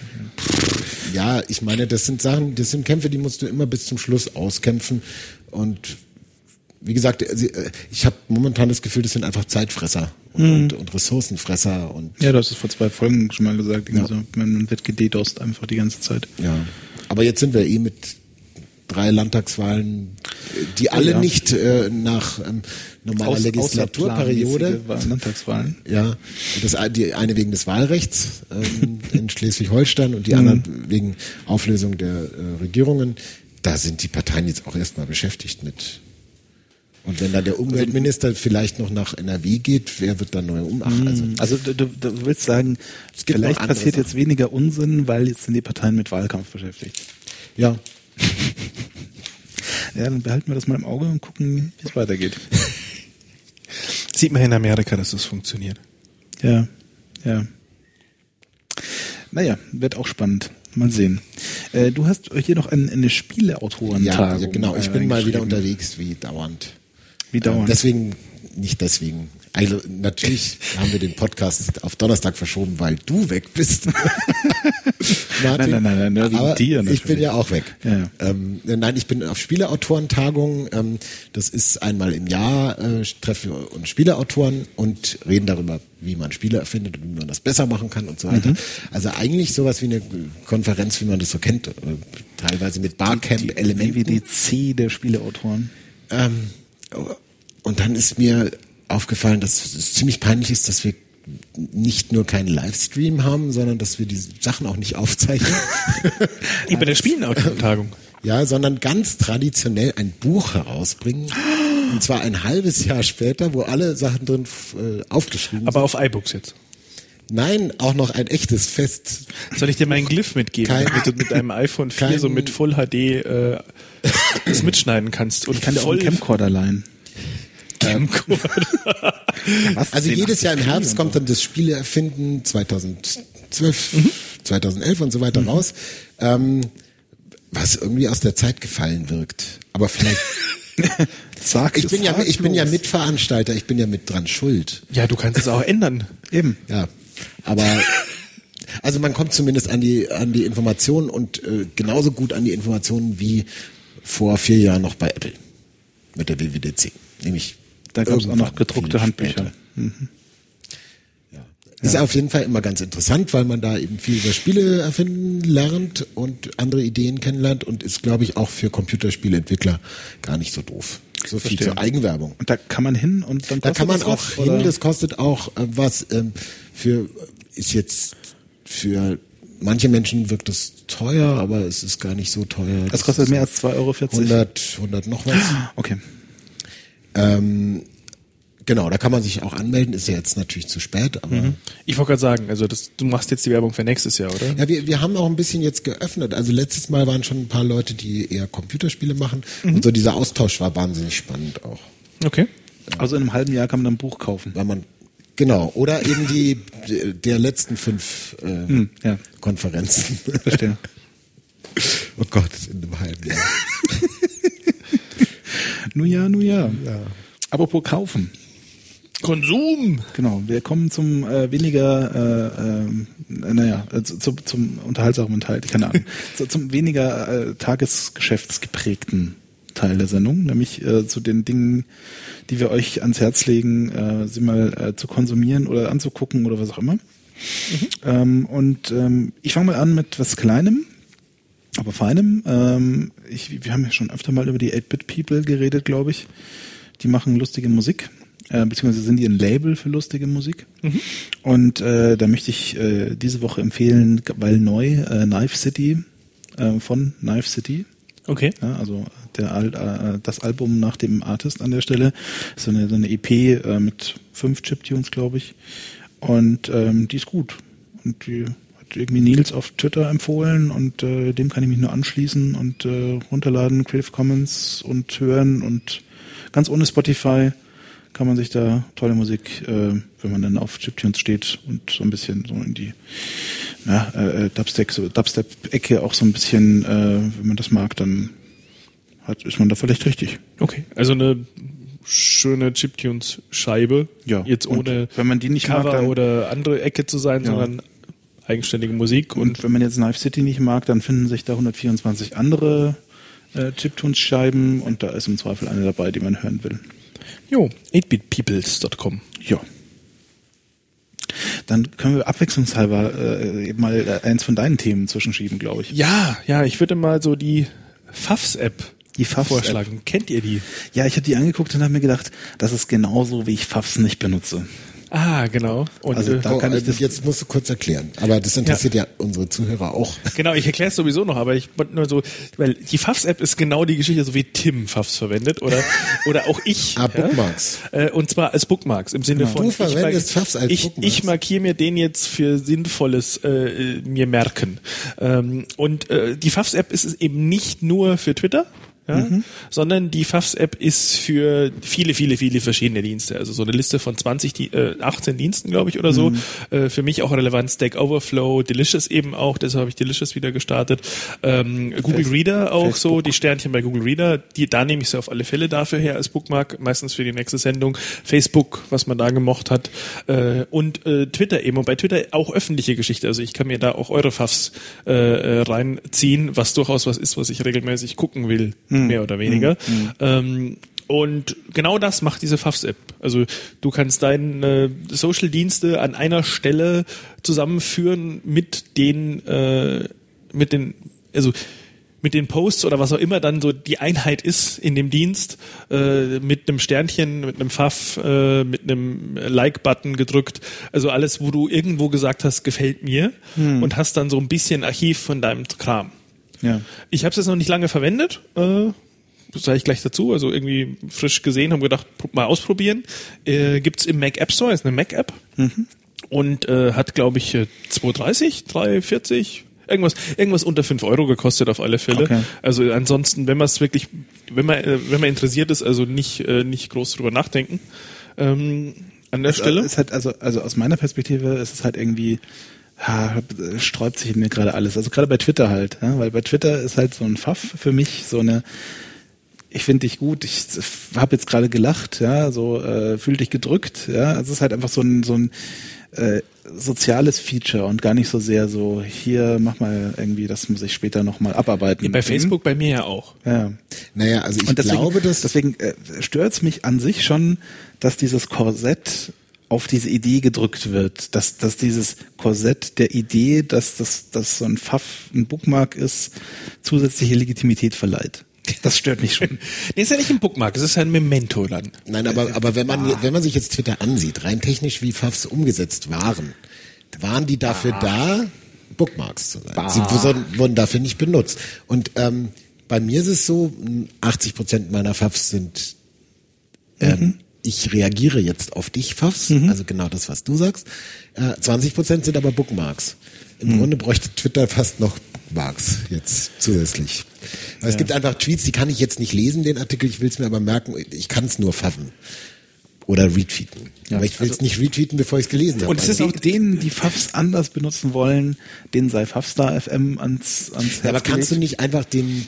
Ja, ich meine, das sind Kämpfe, die musst du immer bis zum Schluss auskämpfen und wie gesagt, ich habe momentan das Gefühl, das sind einfach Zeitfresser und Ressourcenfresser. Ja, du hast es vor 2 Folgen schon mal gesagt. Ja. Also, man wird gededost einfach die ganze Zeit. Ja, aber jetzt sind wir mit 3 Landtagswahlen, die alle nicht nach normaler Legislaturperiode. Landtagswahlen. Ja, die eine wegen des Wahlrechts in Schleswig-Holstein und die anderen wegen Auflösung der Regierungen. Da sind die Parteien jetzt auch erstmal beschäftigt mit. Und wenn dann der Umweltminister vielleicht noch nach NRW geht, wer wird dann neu umachten? Also du willst sagen, vielleicht passiert jetzt weniger Unsinn, weil jetzt sind die Parteien mit Wahlkampf beschäftigt. Ja. Ja, dann behalten wir das mal im Auge und gucken, wie es weitergeht. Sieht man in Amerika, dass das funktioniert. Ja. Naja, wird auch spannend. Mal sehen. Du hast hier noch eine Spieleautorentagung. Ja, genau. Ich bin mal wieder unterwegs, wie dauernd. Wie dauernd. Deswegen. Also natürlich haben wir den Podcast auf Donnerstag verschoben, weil du weg bist. Martin. Nein, wegen aber dir natürlich. Ich bin ja auch weg. Ja. Nein, ich bin auf Spieleautorentagung. Das ist einmal im Jahr, treffen wir uns Spieleautoren und reden darüber, wie man Spiele erfindet und wie man das besser machen kann und so weiter. Also eigentlich sowas wie eine Konferenz, wie man das so kennt, teilweise mit Barcamp-Elementen. Die WWDC der Spieleautoren. Und dann ist mir aufgefallen, dass es ziemlich peinlich ist, dass wir nicht nur keinen Livestream haben, sondern dass wir die Sachen auch nicht aufzeichnen. Wie bei der Spielenausstrahlung. Ja, sondern ganz traditionell ein Buch herausbringen. Und zwar ein halbes Jahr später, wo alle Sachen drin aufgeschrieben Aber sind. auf iBooks jetzt. Nein, auch noch ein echtes Fest. Soll ich dir meinen Glyph mitgeben, damit du mit deinem iPhone 4 so mit Full HD das mitschneiden kannst? Und Ich kann dir auch einen Camcorder leihen. Also jedes Jahr im Herbst kommt dann das Spieleerfinden 2012, 2011 und so weiter raus, was irgendwie aus der Zeit gefallen wirkt. Aber vielleicht... Ich bin ja Mitveranstalter, ich bin ja mit dran schuld. Ja, du kannst es auch ändern. Eben. Ja, aber also man kommt zumindest an die Informationen und genauso gut an die Informationen wie vor 4 Jahren noch bei Apple mit der WWDC. Nämlich da gab es auch noch gedruckte Handbücher. Ja. Ist auf jeden Fall immer ganz interessant, weil man da eben viel über Spiele erfinden lernt und andere Ideen kennenlernt und ist, glaube ich, auch für Computerspieleentwickler gar nicht so doof. So viel zur Eigenwerbung. Und da kann man hin und dann da kann man auch was, hin, oder? Das kostet auch was. Ist jetzt für manche Menschen wirkt das teuer, aber es ist gar nicht so teuer. Das kostet mehr als 2,40 €. 100 noch was. Okay. Genau, da kann man sich auch anmelden, ist ja jetzt natürlich zu spät, aber. Ich wollte gerade sagen, also du machst jetzt die Werbung für nächstes Jahr, oder? Ja, wir haben auch ein bisschen jetzt geöffnet. Also letztes Mal waren schon ein paar Leute, die eher Computerspiele machen. Und so dieser Austausch war wahnsinnig spannend auch. Okay. Also in einem halben Jahr kann man dann ein Buch kaufen. Weil man, genau, oder eben der letzten 5 Konferenzen. Verstehe. Oh Gott, in einem halben Jahr. Nun ja. Apropos kaufen. Konsum! Genau, wir kommen zum zum unterhaltsamen Teil, keine Ahnung, zum weniger tagesgeschäftsgeprägten Teil der Sendung, nämlich zu den Dingen, die wir euch ans Herz legen, sie mal zu konsumieren oder anzugucken oder was auch immer. Ich fange mal an mit was Kleinem, aber Feinem. Wir haben ja schon öfter mal über die 8-Bit-People geredet, glaube ich. Die machen lustige Musik. Beziehungsweise sind die ein Label für lustige Musik. Und da möchte ich diese Woche empfehlen, weil neu, Knife City von Knife City. Okay. Ja, also das Album nach dem Artist an der Stelle. So eine EP mit 5 Chiptunes, glaube ich. Und die ist gut. Und die hat irgendwie Nils auf Twitter empfohlen und dem kann ich mich nur anschließen und runterladen, Creative Commons und hören und ganz ohne Spotify kann man sich da tolle Musik, wenn man dann auf Chiptunes steht und so ein bisschen so in die Dubstep-Ecke auch so ein bisschen, wenn man das mag, dann ist man da vielleicht richtig. Okay, also eine schöne Chiptunes-Scheibe, jetzt ohne wenn man die nicht Cover mag, dann, oder andere Ecke zu sein, sondern eigenständige Musik. Und wenn man jetzt Knife City nicht mag, dann finden sich da 124 andere Chiptunes-Scheiben und da ist im Zweifel eine dabei, die man hören will. 8bitpeoples.com. Ja. Dann können wir abwechslungshalber mal eins von deinen Themen zwischenschieben, glaube ich. Ja, ich würde mal so die Fafs-App vorschlagen. Kennt ihr die? Ja, ich habe die angeguckt und habe mir gedacht, das ist genauso, wie ich Fafs nicht benutze. Ah, genau. Und also da kann ich das jetzt musst du kurz erklären. Aber das interessiert ja unsere Zuhörer auch. Genau, ich erkläre es sowieso noch, aber ich wollte nur so, weil die Fafs-App ist genau die Geschichte, so wie Tim Fafs verwendet oder auch ich. Bookmarks. Und zwar als Bookmarks im Sinne von. Du verwendest Fafs als Bookmarks. Ich markiere mir den jetzt für Sinnvolles mir merken. Und die Fafs-App ist eben nicht nur für Twitter, ja, sondern die Fafs-App ist für viele, viele, viele verschiedene Dienste. Also so eine Liste von 18 Diensten, glaube ich, oder so. Für mich auch relevant, Stack Overflow, Delicious eben auch, deshalb habe ich Delicious wieder gestartet. Google Reader auch Facebook. So, die Sternchen bei Google Reader, da nehme ich sie auf alle Fälle dafür her als Bookmark, meistens für die nächste Sendung. Facebook, was man da gemocht hat. Und Twitter eben. Und bei Twitter auch öffentliche Geschichte. Also ich kann mir da auch eure Fafs reinziehen, was durchaus was ist, was ich regelmäßig gucken will. Mehr oder weniger. Und genau das macht diese Fafs-App. Also du kannst deine Social-Dienste an einer Stelle zusammenführen mit den Posts oder was auch immer dann so die Einheit ist in dem Dienst, mit einem Sternchen, mit einem Pfaff, mit einem Like-Button gedrückt. Also alles, wo du irgendwo gesagt hast, gefällt mir und hast dann so ein bisschen Archiv von deinem Kram. Ja. Ich habe es jetzt noch nicht lange verwendet, sage ich gleich dazu, also irgendwie frisch gesehen, haben gedacht, mal ausprobieren. Gibt's im Mac App Store, ist eine Mac App und hat, glaube ich, 2,30, 3,40, irgendwas unter 5 Euro gekostet auf alle Fälle. Okay. Also ansonsten, wenn man interessiert ist, also nicht groß drüber nachdenken. An der Stelle. Ist halt also aus meiner Perspektive ist es halt irgendwie sträubt sich in mir gerade alles. Also gerade bei Twitter halt, ja? Weil bei Twitter ist halt so ein Pfaff für mich so eine, ich finde dich gut, ich habe jetzt gerade gelacht, ja, so fühl dich gedrückt, ja, also es ist halt einfach so ein soziales Feature und gar nicht so sehr so, hier mach mal irgendwie, das muss ich später nochmal abarbeiten. Ja, bei Facebook bei mir ja auch. Ja. Naja, also deswegen stört es mich an sich schon, dass dieses Korsett auf diese Idee gedrückt wird, dass dieses Korsett der Idee, dass so ein Pfaff ein Bookmark ist, zusätzliche Legitimität verleiht. Das stört mich schon. Nee, ist ja nicht ein Bookmark, es ist ein Memento dann. Nein, aber wenn man sich jetzt Twitter ansieht, rein technisch wie Pfaffs umgesetzt waren die dafür da, Bookmarks zu sein. Sie wurden dafür nicht benutzt. Und bei mir ist es so, 80% meiner Pfaffs sind ich reagiere jetzt auf dich, Pfaffs, also genau das, was du sagst. 20% sind aber Bookmarks. Im Grunde bräuchte Twitter fast noch Bookmarks jetzt zusätzlich. Weil es gibt einfach Tweets, die kann ich jetzt nicht lesen, den Artikel, ich will es mir aber merken, ich kann es nur pfaffen. Oder retweeten. Ja, aber ich will es nicht retweeten, bevor ich es gelesen habe. Und es ist auch denen, die Pfaffs anders benutzen wollen, denen sei Pfaffstar FM ans Herz aber kannst du nicht einfach den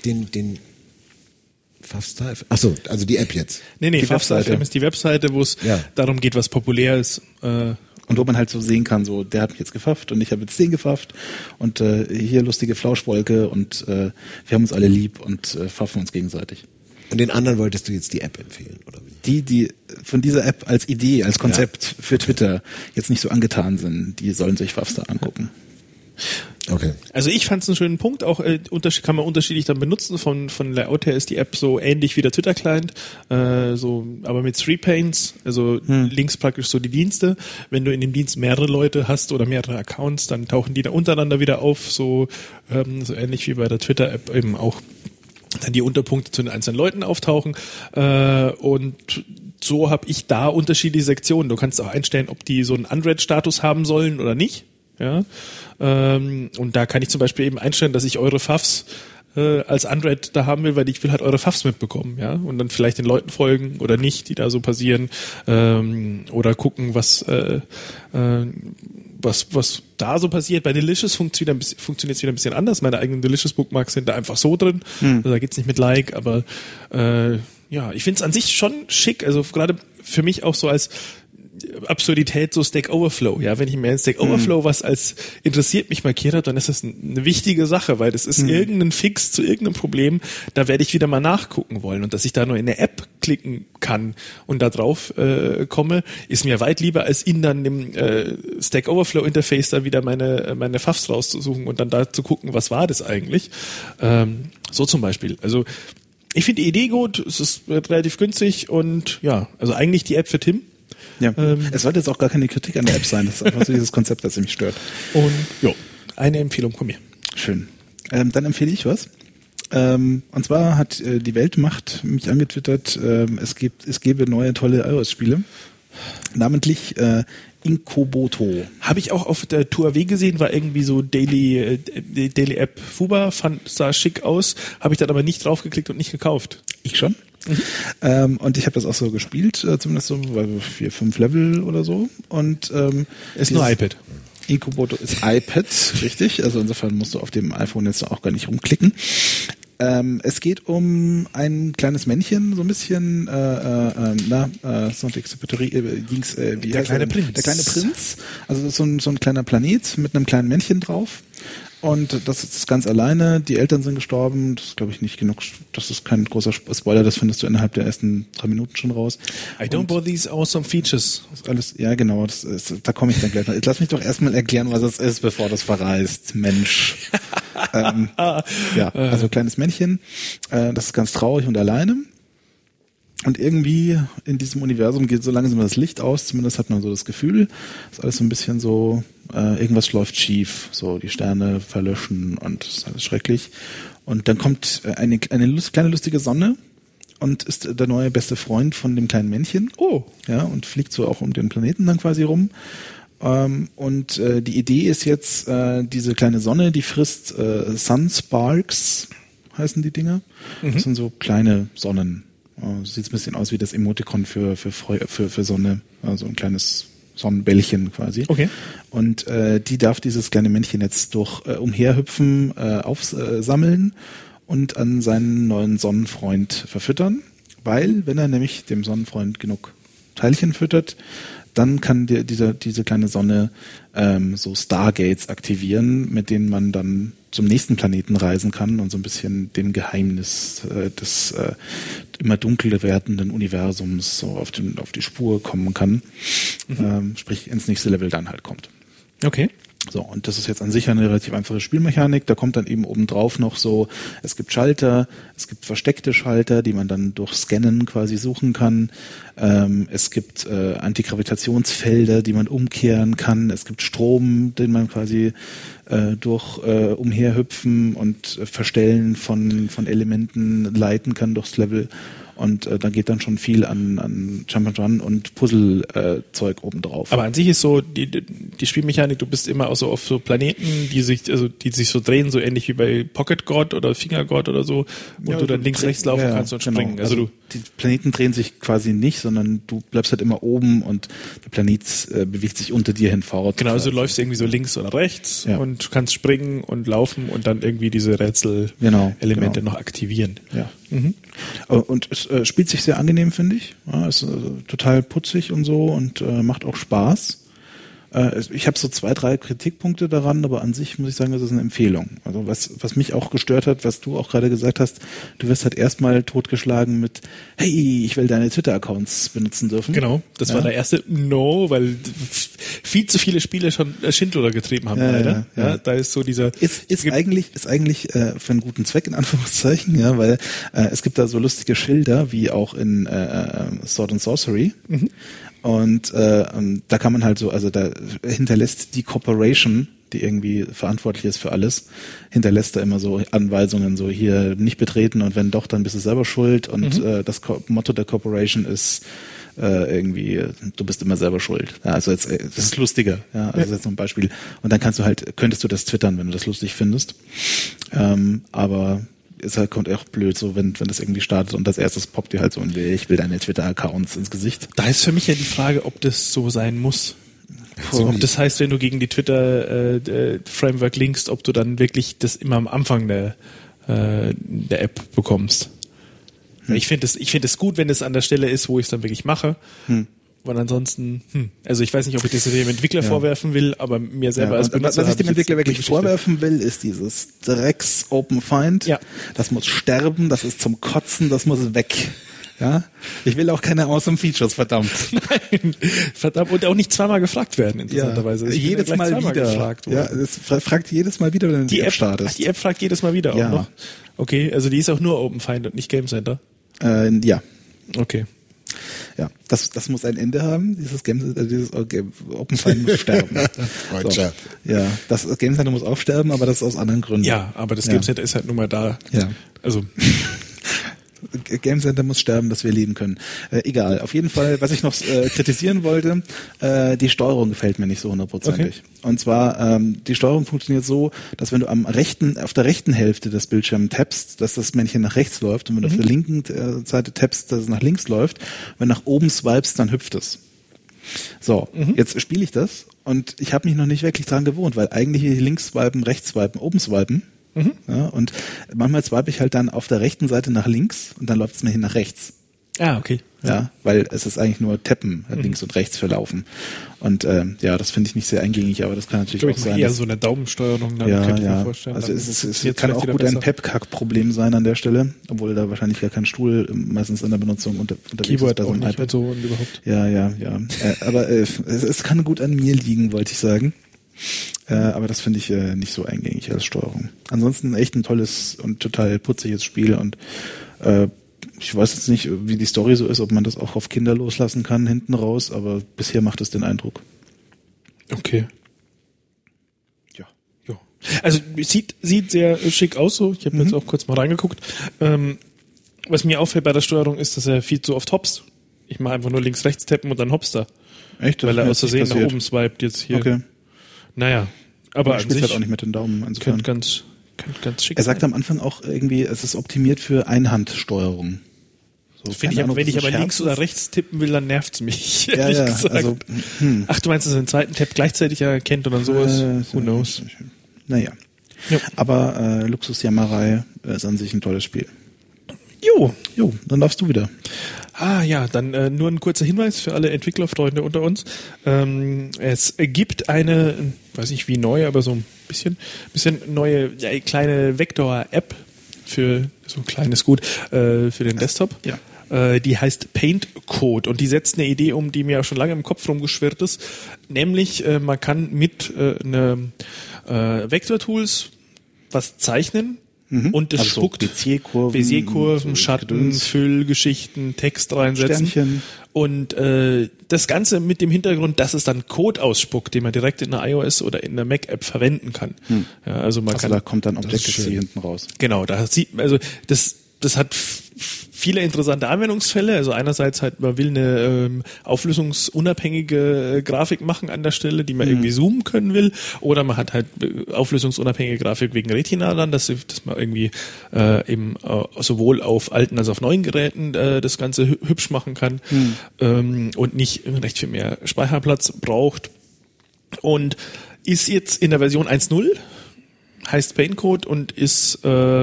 Pfaffstar FM? Achso, also die App jetzt. Nee, Pfaffstar FM ist die Webseite, wo es darum geht, was populär ist. Und wo man halt so sehen kann, so, der hat mich jetzt gefafft und ich habe jetzt den gefafft und hier lustige Flauschwolke und wir haben uns alle lieb und pfaffen uns gegenseitig. Und den anderen wolltest du jetzt die App empfehlen, oder wie? Die von dieser App als Idee, als Konzept für Twitter jetzt nicht so angetan sind, die sollen sich Pfaffstar angucken. Okay. Also ich fand es einen schönen Punkt, auch kann man unterschiedlich dann benutzen, von Layout her ist die App so ähnlich wie der Twitter-Client, aber mit 3 Panes, also links praktisch so die Dienste. Wenn du in dem Dienst mehrere Leute hast oder mehrere Accounts, dann tauchen die da untereinander wieder auf, so ähnlich wie bei der Twitter-App eben auch dann die Unterpunkte zu den einzelnen Leuten auftauchen und so habe ich da unterschiedliche Sektionen. Du kannst auch einstellen, ob die so einen Unread-Status haben sollen oder nicht. Ja, und da kann ich zum Beispiel eben einstellen, dass ich eure Pfaffs als Unread da haben will, weil ich will halt eure Pfaffs mitbekommen, ja, und dann vielleicht den Leuten folgen oder nicht, die da so passieren, oder gucken, was da so passiert. Bei Delicious funktioniert es wieder ein bisschen anders. Meine eigenen Delicious Bookmarks sind da einfach so drin. Also da geht's nicht mit Like, aber ich finde es an sich schon schick. Also gerade für mich auch so als Absurdität so Stack Overflow. Ja, wenn ich mir in Stack Overflow was als interessiert mich markiert habe, dann ist das eine wichtige Sache, weil das ist irgendein Fix zu irgendeinem Problem, da werde ich wieder mal nachgucken wollen. Und dass ich da nur in eine App klicken kann und da drauf komme, ist mir weit lieber, als in dann dem Stack Overflow Interface da wieder meine Pfaffs rauszusuchen und dann da zu gucken, was war das eigentlich. So zum Beispiel. Also ich finde die Idee gut, es ist relativ günstig und ja, also eigentlich die App für Tim. Ja, es sollte jetzt auch gar keine Kritik an der App sein. Das ist einfach so dieses Konzept, das mich stört. Und eine Empfehlung von mir. Schön. Dann empfehle ich was. Und zwar hat die Weltmacht mich angetwittert, es gäbe neue tolle iOS-Spiele. Namentlich Inkoboto. Habe ich auch auf der Tour W gesehen, war irgendwie so Daily App Fuba, sah schick aus, habe ich dann aber nicht draufgeklickt und nicht gekauft. Ich schon. Und ich habe das auch so gespielt, zumindest so 4-5 Level oder so. Und ist nur iPad. Inkoboto ist iPad, richtig. Also insofern musst du auf dem iPhone jetzt auch gar nicht rumklicken. Es geht um ein kleines Männchen, so ein bisschen, Dings, der kleine Prinz. Der kleine Prinz. Also das ist so ein kleiner Planet mit einem kleinen Männchen drauf. Und das ist ganz alleine. Die Eltern sind gestorben. Das ist, glaube ich, nicht genug. Das ist kein großer Spoiler. Das findest du innerhalb der ersten 3 Minuten schon raus. I don't bore these awesome features. Das ist alles, ja, genau. Da komme ich dann gleich noch. Lass mich doch erstmal erklären, was es ist, bevor das verreist. Mensch. Also kleines Männchen. Das ist ganz traurig und alleine. Und irgendwie in diesem Universum geht so langsam das Licht aus, zumindest hat man so das Gefühl. Das ist alles so ein bisschen so, irgendwas läuft schief, so die Sterne verlöschen und das ist alles schrecklich. Und dann kommt eine kleine lustige Sonne und ist der neue beste Freund von dem kleinen Männchen. Oh. Ja, und fliegt so auch um den Planeten dann quasi rum. Und die Idee ist jetzt, diese kleine Sonne, die frisst Sunsparks, heißen die Dinger. Das sind so kleine Sonnen. Sieht ein bisschen aus wie das Emoticon für Sonne, also ein kleines Sonnenbällchen quasi. Okay. Und die darf dieses kleine Männchen jetzt durch Umherhüpfen aufsammeln und an seinen neuen Sonnenfreund verfüttern, weil wenn er nämlich dem Sonnenfreund genug Teilchen füttert, dann kann diese kleine Sonne so Stargates aktivieren, mit denen man dann zum nächsten Planeten reisen kann und so ein bisschen dem Geheimnis des immer dunkler werdenden Universums so auf die Spur kommen kann. Sprich, ins nächste Level dann halt kommt. Okay. So, und das ist jetzt an sich eine relativ einfache Spielmechanik. Da kommt dann eben obendrauf noch so, es gibt Schalter, es gibt versteckte Schalter, die man dann durch Scannen quasi suchen kann. Es gibt Antigravitationsfelder, die man umkehren kann. Es gibt Strom, den man quasi durch Umherhüpfen und Verstellen von Elementen leiten kann durchs Level. Und da geht dann schon viel an Jump'n'Run und Puzzle-Zeug obendrauf. Aber an sich ist so die Spielmechanik, du bist immer auch so auf so Planeten, die sich so drehen, so ähnlich wie bei Pocket God oder Finger God oder so, und ja, du dann links, rechts laufen kannst und springen. Genau. Also die Planeten drehen sich quasi nicht, sondern du bleibst halt immer oben und der Planet bewegt sich unter dir hin fort. Genau, also du läufst irgendwie so links oder rechts und kannst springen und laufen und dann irgendwie diese Rätsel-Elemente noch aktivieren. Ja. Und es spielt sich sehr angenehm, finde ich. Ja, ist total putzig und so und macht auch Spaß. Ich habe so 2, 3 Kritikpunkte daran, aber an sich muss ich sagen, das ist eine Empfehlung. Also was mich auch gestört hat, was du auch gerade gesagt hast, du wirst halt erstmal totgeschlagen mit, hey, ich will deine Twitter-Accounts benutzen dürfen. Genau, das war der erste No, weil viel zu viele Spiele schon Schindluder getrieben haben, leider. Ja, da ist so dieser... Ist eigentlich für einen guten Zweck, in Anführungszeichen, ja, weil es gibt da so lustige Schilder, wie auch in Sword and Sorcery. Und da kann man halt so, also da hinterlässt die Corporation, die irgendwie verantwortlich ist für alles, hinterlässt da immer so Anweisungen, so hier nicht betreten und wenn doch, dann bist du selber schuld. Und das Motto der Corporation ist irgendwie, du bist immer selber schuld. Ja, also jetzt, das ist lustiger. Ja, also das ist jetzt noch ein Beispiel. Und dann könntest du das twittern, wenn du das lustig findest. Aber ist halt, kommt auch blöd, so wenn das irgendwie startet und als erstes poppt dir halt so ich will deine Twitter-Accounts ins Gesicht. Da ist für mich ja die Frage, ob das so sein muss. Also, ob das heißt, wenn du gegen die Twitter-Framework linkst, ob du dann wirklich das immer am Anfang der App bekommst. Ich finde es gut, wenn es an der Stelle ist, wo ich es dann wirklich mache. Und ansonsten, also ich weiß nicht, ob ich das dem Entwickler vorwerfen will, aber mir selber als Benutzer. Was ich dem Entwickler wirklich vorwerfen will, ist dieses Drecks Open Find. Ja. Das muss sterben, das ist zum Kotzen, das muss weg. Ja, ich will auch keine Awesome Features, verdammt. Nein, verdammt, und auch nicht zweimal gefragt werden, interessanterweise. Also jedes Mal wieder. Gefragt worden. Ja, es fragt jedes Mal wieder, wenn du die App startest. Die App fragt jedes Mal wieder auch noch? Okay, also die ist auch nur Open Find und nicht Game Center? Ja. Okay. Ja, das muss ein Ende haben. Dieses Open Find muss sterben. So. Ja, das Game Center muss auch sterben, aber das ist aus anderen Gründen. Ja, aber das Game Center ist halt nun mal da. Ja. Also Game Center muss sterben, dass wir leben können. Egal. Auf jeden Fall, was ich noch kritisieren wollte, die Steuerung gefällt mir nicht so 100%. Okay. Und zwar, die Steuerung funktioniert so, dass wenn du auf der rechten Hälfte des Bildschirms tappst, dass das Männchen nach rechts läuft und wenn du auf der linken Seite tappst, dass es nach links läuft. Wenn du nach oben swipest, dann hüpft es. So, jetzt spiele ich das und ich habe mich noch nicht wirklich dran gewohnt, weil eigentlich links swipen, rechts swipen, oben swipen. Ja, und manchmal swipe ich halt dann auf der rechten Seite nach links und dann läuft es mir hin nach rechts. Ah, okay. Ja, weil es ist eigentlich nur Tappen, links und rechts verlaufen. Und das finde ich nicht sehr eingängig, aber das kann natürlich auch sein. Eher so eine Daumensteuerung, dann könnte ich mir vorstellen. Also es kann auch gut ein Pep-Kack-Problem sein an der Stelle, obwohl da wahrscheinlich gar kein Stuhl meistens in der Benutzung unterwegs Keyboard ist. Keyboard auch nicht und so und überhaupt. Ja. Aber es kann gut an mir liegen, wollte ich sagen. Aber das finde ich nicht so eingängig als Steuerung. Ansonsten echt ein tolles und total putziges Spiel und ich weiß jetzt nicht, wie die Story so ist, ob man das auch auf Kinder loslassen kann hinten raus, aber bisher macht es den Eindruck. Okay. Ja. Also sieht sehr schick aus so. Ich habe jetzt auch kurz mal reingeguckt. Was mir auffällt bei der Steuerung ist, dass er viel zu oft hopst. Ich mache einfach nur links-rechts tappen und dann hopst er. Echt? Weil er aus Versehen nach oben swiped jetzt hier. Okay. Naja. Aber er spielt halt auch nicht mit den Daumen. Könnte ganz schick Er sagt am Anfang auch irgendwie, es ist optimiert für Einhandsteuerung. So, wenn ich aber links oder rechts tippen will, dann nervt's mich. Ja, also, Ach, du meinst, dass er den zweiten Tab gleichzeitig erkennt oder sowas? Who knows? Naja. Jo. Aber Luxusjammerei ist an sich ein tolles Spiel. Jo, dann darfst du wieder. Dann nur ein kurzer Hinweis für alle Entwicklerfreunde unter uns. Es gibt eine, weiß nicht wie neu, aber so ein bisschen neue kleine Vektor-App für so ein kleines Gut für den Desktop. Ja. Die heißt Paint Code und die setzt eine Idee um, die mir auch schon lange im Kopf rumgeschwirrt ist. Nämlich, man kann mit Vektor-Tools was zeichnen. Und das spuckt Bézier-Kurven, Schatten, Füllgeschichten, Text reinsetzen. Sternchen. Und das Ganze mit dem Hintergrund, dass es dann Code ausspuckt, den man direkt in einer iOS oder in einer Mac-App verwenden kann. Ja, also da kommt dann Objective-C hinten raus. Genau, das hat viele interessante Anwendungsfälle. Also einerseits halt, man will eine auflösungsunabhängige Grafik machen an der Stelle, die man irgendwie zoomen können will. Oder man hat halt auflösungsunabhängige Grafik wegen Retina dann, dass man irgendwie eben sowohl auf alten als auch auf neuen Geräten das Ganze hübsch machen kann und nicht recht viel mehr Speicherplatz braucht. Und ist jetzt in der Version 1.0, heißt Paint Code und ist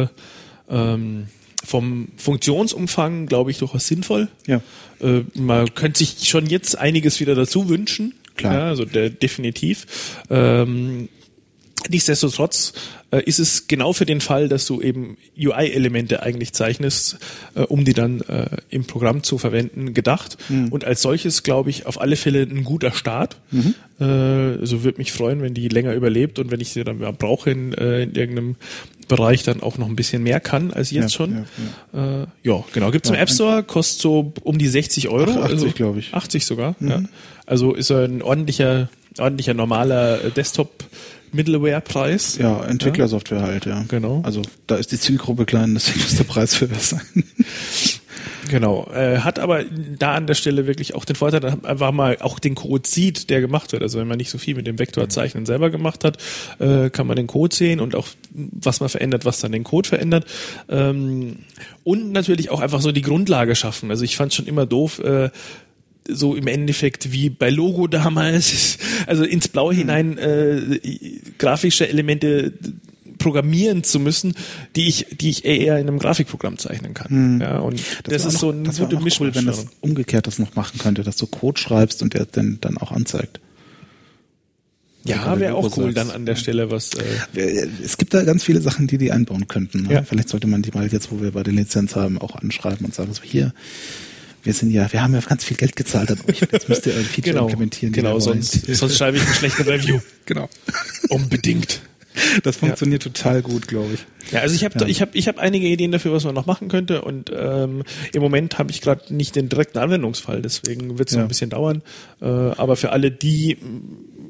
vom Funktionsumfang, glaube ich, durchaus sinnvoll. Ja. Man könnte sich schon jetzt einiges wieder dazu wünschen. Klar. Ja, also definitiv. Nichtsdestotrotz ist es genau für den Fall, dass du eben UI-Elemente eigentlich zeichnest, um die dann im Programm zu verwenden, gedacht. Und als solches, glaube ich, auf alle Fälle ein guter Start. Also würde mich freuen, wenn die länger überlebt und wenn ich sie dann mal brauche in irgendeinem Bereich dann auch noch ein bisschen mehr kann als jetzt schon. Ja, genau. Gibt's im App Store, kostet so um die 60 €. 80, also, glaube ich. 80 sogar, ja. Also ist er ein ordentlicher normaler Desktop-Middleware-Preis. Ja, Entwicklersoftware halt, ja. Genau. Also da ist die Zielgruppe klein, deswegen muss der Preis für das sein. Genau. Hat aber da an der Stelle wirklich auch den Vorteil, dass man einfach mal auch den Code sieht, der gemacht wird. Also wenn man nicht so viel mit dem Vektorzeichnen selber gemacht hat, kann man den Code sehen und auch was man verändert, was dann den Code verändert. Und natürlich auch einfach so die Grundlage schaffen. Also ich fand es schon immer doof, so im Endeffekt wie bei Logo damals, also ins Blaue hinein grafische Elemente programmieren zu müssen, die ich eher in einem Grafikprogramm zeichnen kann. Ja, und das ist so eine gute Mischung. Cool, wenn das umgekehrt das noch machen könnte, dass du Code schreibst und der dann auch anzeigt. Ja, wäre auch cool dann an der Stelle was. Es gibt da ganz viele Sachen, die einbauen könnten. Ne? Ja. Vielleicht sollte man die mal jetzt, wo wir bei der Lizenz haben, auch anschreiben und sagen so, hier, wir haben ja ganz viel Geld gezahlt an euch. Jetzt müsst ihr euer Feature implementieren. Genau, sonst schreibe ich eine schlechte Review. Genau. Unbedingt. Das funktioniert total gut, glaube ich. Ja, also ich hab einige Ideen dafür, was man noch machen könnte und im Moment habe ich gerade nicht den direkten Anwendungsfall, deswegen wird es noch ein bisschen dauern. Aber für alle, die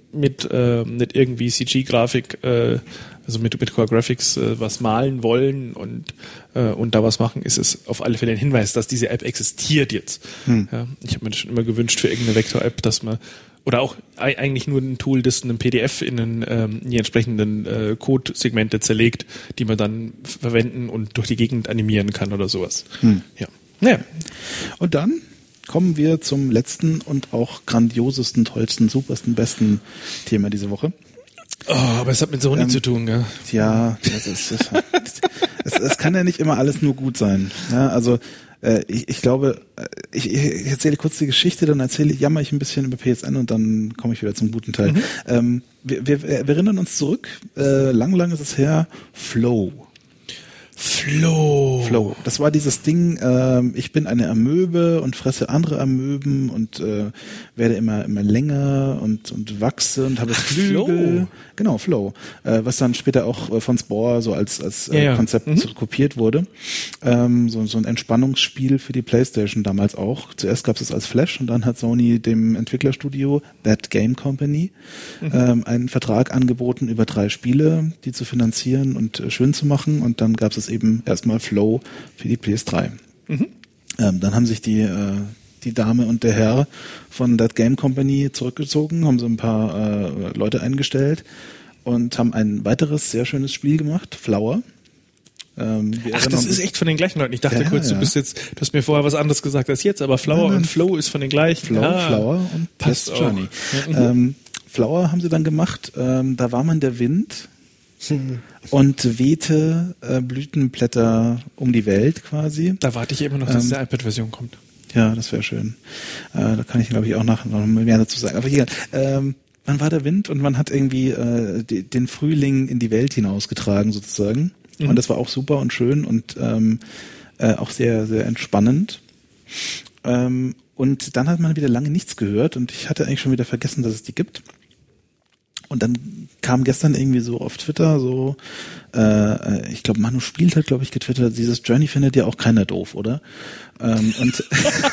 mit irgendwie CG-Grafik, also mit Core Graphics was malen wollen und da was machen, ist es auf alle Fälle ein Hinweis, dass diese App existiert jetzt. Ja, ich habe mir das schon immer gewünscht für irgendeine Vektor-App, dass man oder auch eigentlich nur ein Tool, das einen PDF in die entsprechenden Codesegmente zerlegt, die man dann verwenden und durch die Gegend animieren kann oder sowas. Ja. Naja. Und dann kommen wir zum letzten und auch grandiosesten, tollsten, supersten, besten Thema diese Woche. Oh, aber es hat mit Sony zu tun, gell? Ja, es kann ja nicht immer alles nur gut sein. Ja, also ich glaube, ich erzähle kurz die Geschichte, dann jammer ich ein bisschen über PSN und dann komme ich wieder zum guten Teil. Wir erinnern uns zurück, lang ist es her, Flow. Das war dieses Ding, ich bin eine Amöbe und fresse andere Amöben und werde immer länger und wachse und habe Flügel. Flow. Genau, Flow. Was dann später auch von Spore so als Konzept kopiert wurde. So ein Entspannungsspiel für die PlayStation damals auch. Zuerst gab es es als Flash und dann hat Sony dem Entwicklerstudio That Game Company einen Vertrag angeboten über 3 Spiele, die zu finanzieren und schön zu machen, und dann gab es eben erstmal Flow für die PS3. Dann haben sich die Dame und der Herr von That Game Company zurückgezogen, haben so ein paar Leute eingestellt und haben ein weiteres sehr schönes Spiel gemacht, Flower. Ach, das ist echt von den gleichen Leuten. Ich dachte kurz, du hast mir vorher was anderes gesagt als jetzt, aber Flower und Flow ist von den gleichen. Flower und Passt Journey. Flower haben sie dann gemacht, da war man der Wind und wehte Blütenblätter um die Welt quasi. Da warte ich immer noch, dass die iPad-Version kommt. Ja, das wäre schön. Da kann ich, glaube ich, auch noch mehr dazu sagen. Aber egal. Man war der Wind und man hat irgendwie den Frühling in die Welt hinausgetragen sozusagen. Und das war auch super und schön und auch sehr, sehr entspannend. Und dann hat man wieder lange nichts gehört und ich hatte eigentlich schon wieder vergessen, dass es die gibt. Und dann kam gestern irgendwie so auf Twitter so, ich glaube, Manu Spielt hat, glaube ich, getwittert, dieses Journey findet ja auch keiner doof, oder? Und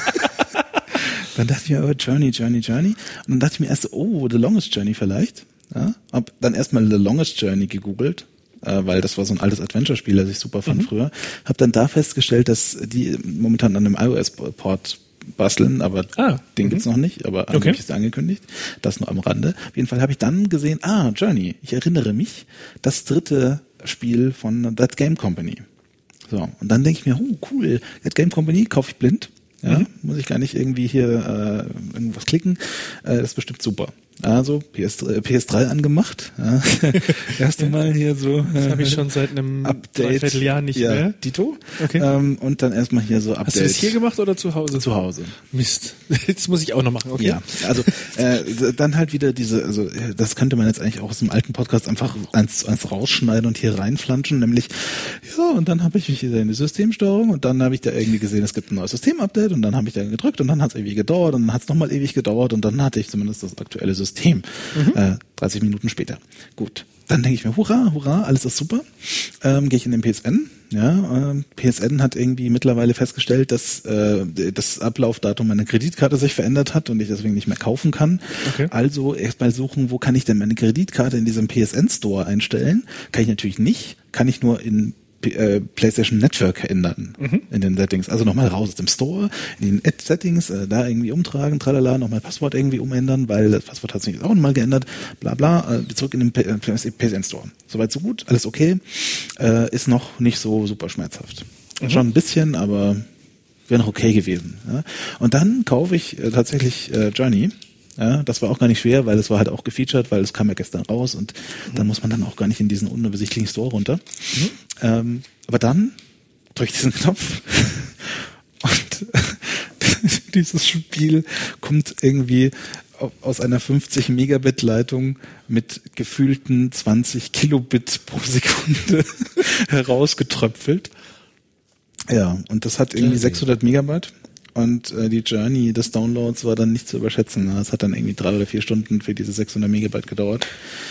dann dachte ich mir, Journey. Und dann dachte ich mir erst, The Longest Journey vielleicht. Ja? Hab dann erstmal The Longest Journey gegoogelt, weil das war so ein altes Adventure-Spiel, das ich super fand früher. Hab dann da festgestellt, dass die momentan an einem iOS-Port basteln, aber den gibt's noch nicht, aber angeblich ist angekündigt. Das nur am Rande. Auf jeden Fall habe ich dann gesehen, Journey, ich erinnere mich, das 3. Spiel von That Game Company. So, und dann denke ich mir, cool, That Game Company, kaufe ich blind. Ja, muss ich gar nicht irgendwie hier irgendwas klicken. Das ist bestimmt super. Also PS3 angemacht. Ja. Erste Mal hier so. Das habe ich schon seit einem Dreivierteljahr nicht mehr. Dito. Okay. Und dann erstmal hier so Update. Hast du das hier gemacht oder zu Hause? Zu Hause. Mist. Jetzt muss ich auch noch machen. Okay. Ja, also dann halt wieder also das könnte man jetzt eigentlich auch aus dem alten Podcast einfach eins rausschneiden und hier reinflanschen, nämlich und dann habe ich mich wieder in die Systemsteuerung und dann habe ich da irgendwie gesehen, es gibt ein neues Systemupdate und dann habe ich da gedrückt und dann hat es irgendwie gedauert und dann hat es nochmal ewig gedauert und dann hatte ich zumindest das aktuelle System. 30 Minuten später. Gut. Dann denke ich mir, hurra, alles ist super. Gehe ich in den PSN. Ja, PSN hat irgendwie mittlerweile festgestellt, dass das Ablaufdatum meiner Kreditkarte sich verändert hat und ich deswegen nicht mehr kaufen kann. Okay. Also erstmal suchen, wo kann ich denn meine Kreditkarte in diesem PSN-Store einstellen? Kann ich natürlich nicht. Kann ich nur in PlayStation Network ändern in den Settings. Also nochmal raus aus dem Store, in den Settings, da irgendwie umtragen, tralala, nochmal Passwort irgendwie umändern, weil das Passwort hat sich jetzt auch nochmal geändert, bla bla, zurück in den PSN Store. Soweit so gut, alles okay, ist noch nicht so super schmerzhaft. Schon ein bisschen, aber wäre noch okay gewesen. Ja. Und dann kaufe ich tatsächlich Journey. Ja, das war auch gar nicht schwer, weil es war halt auch gefeatured, weil es kam ja gestern raus und dann muss man dann auch gar nicht in diesen unübersichtlichen Store runter. Aber dann drücke ich diesen Knopf und dieses Spiel kommt irgendwie aus einer 50 Megabit Leitung mit gefühlten 20 Kilobit pro Sekunde herausgetröpfelt. Ja, und das hat irgendwie 600 Megabyte. Und die Journey des Downloads war dann nicht zu überschätzen. Es hat dann irgendwie 3 oder 4 Stunden für diese 600 Megabyte gedauert.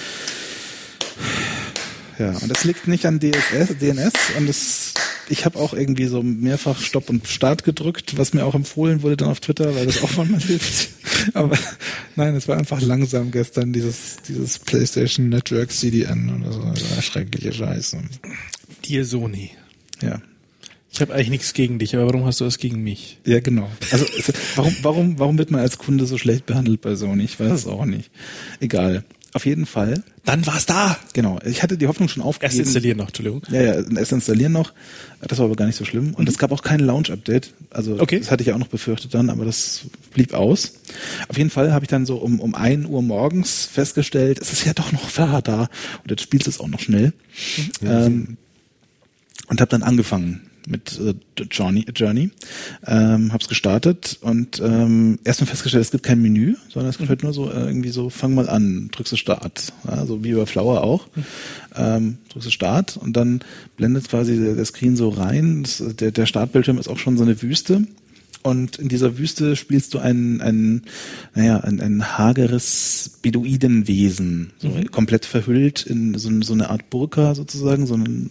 Ja, und das liegt nicht an DNS und ich habe auch irgendwie so mehrfach Stopp und Start gedrückt, was mir auch empfohlen wurde dann auf Twitter, weil das auch manchmal hilft. Aber nein, es war einfach langsam gestern, dieses PlayStation Network CDN oder so. Das war schreckliche Scheiße. Dir Sony. Ja. Ich habe eigentlich nichts gegen dich, aber warum hast du das gegen mich? Ja, genau. Also warum wird man als Kunde so schlecht behandelt bei Sony? Ich weiß es auch nicht. Egal. Auf jeden Fall. Dann war's da. Genau. Ich hatte die Hoffnung schon aufgegeben. Erst installieren noch, Entschuldigung. Ja, erst installieren noch. Das war aber gar nicht so schlimm. Und es gab auch kein Launch-Update. Also das hatte ich ja auch noch befürchtet dann, aber das blieb aus. Auf jeden Fall habe ich dann so um 1 Uhr morgens festgestellt, es ist ja doch noch da. Und jetzt spielst du es auch noch schnell. Und habe dann angefangen mit Journey. Hab's gestartet und erstmal festgestellt, es gibt kein Menü, sondern es gibt halt nur so irgendwie so, fang mal an, drückst du Start. Ja, so wie bei Flower auch. Drückst du Start und dann blendet quasi der Screen so rein. Der Startbildschirm ist auch schon so eine Wüste. Und in dieser Wüste spielst du ein hageres Beduidenwesen, so komplett verhüllt in so eine Art Burka sozusagen, so einen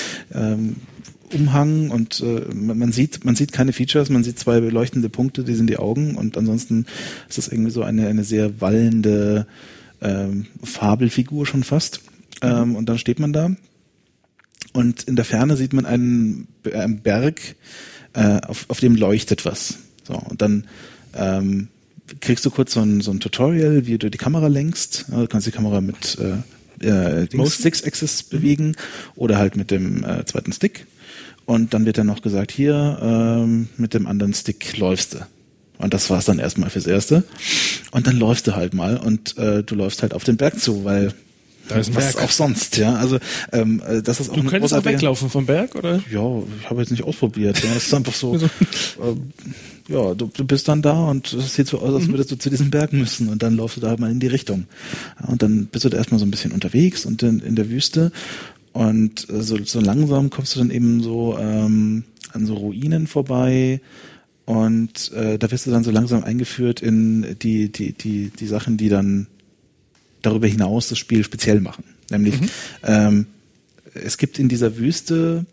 Umhang und man sieht keine Features, man sieht 2 leuchtende Punkte, die sind die Augen und ansonsten ist das irgendwie so eine sehr wallende Fabelfigur schon fast. Und dann steht man da und in der Ferne sieht man einen Berg, auf dem leuchtet was. So, und dann kriegst du kurz so ein Tutorial, wie du die Kamera lenkst. Du kannst die Kamera mit Six-Axis bewegen oder halt mit dem zweiten Stick. Und dann wird dann noch gesagt, hier mit dem anderen Stick läufst du. Und das war's dann erstmal fürs Erste. Und dann läufst du halt mal und du läufst halt auf den Berg zu, weil da ist ein was Berg. auch sonst, ja. Also das ist auch du könntest auch weglaufen vom Berg, oder? Ja, ich habe jetzt nicht ausprobiert. Ja. Das ist einfach so. Ja, du bist dann da und es sieht so aus, als würdest du zu diesem Berg müssen und dann läufst du da halt mal in die Richtung. Ja, und dann bist du da erstmal so ein bisschen unterwegs und in der Wüste und so langsam kommst du dann eben so an so Ruinen vorbei und da wirst du dann so langsam eingeführt in die Sachen, die dann darüber hinaus das Spiel speziell machen. Nämlich es gibt in dieser Wüste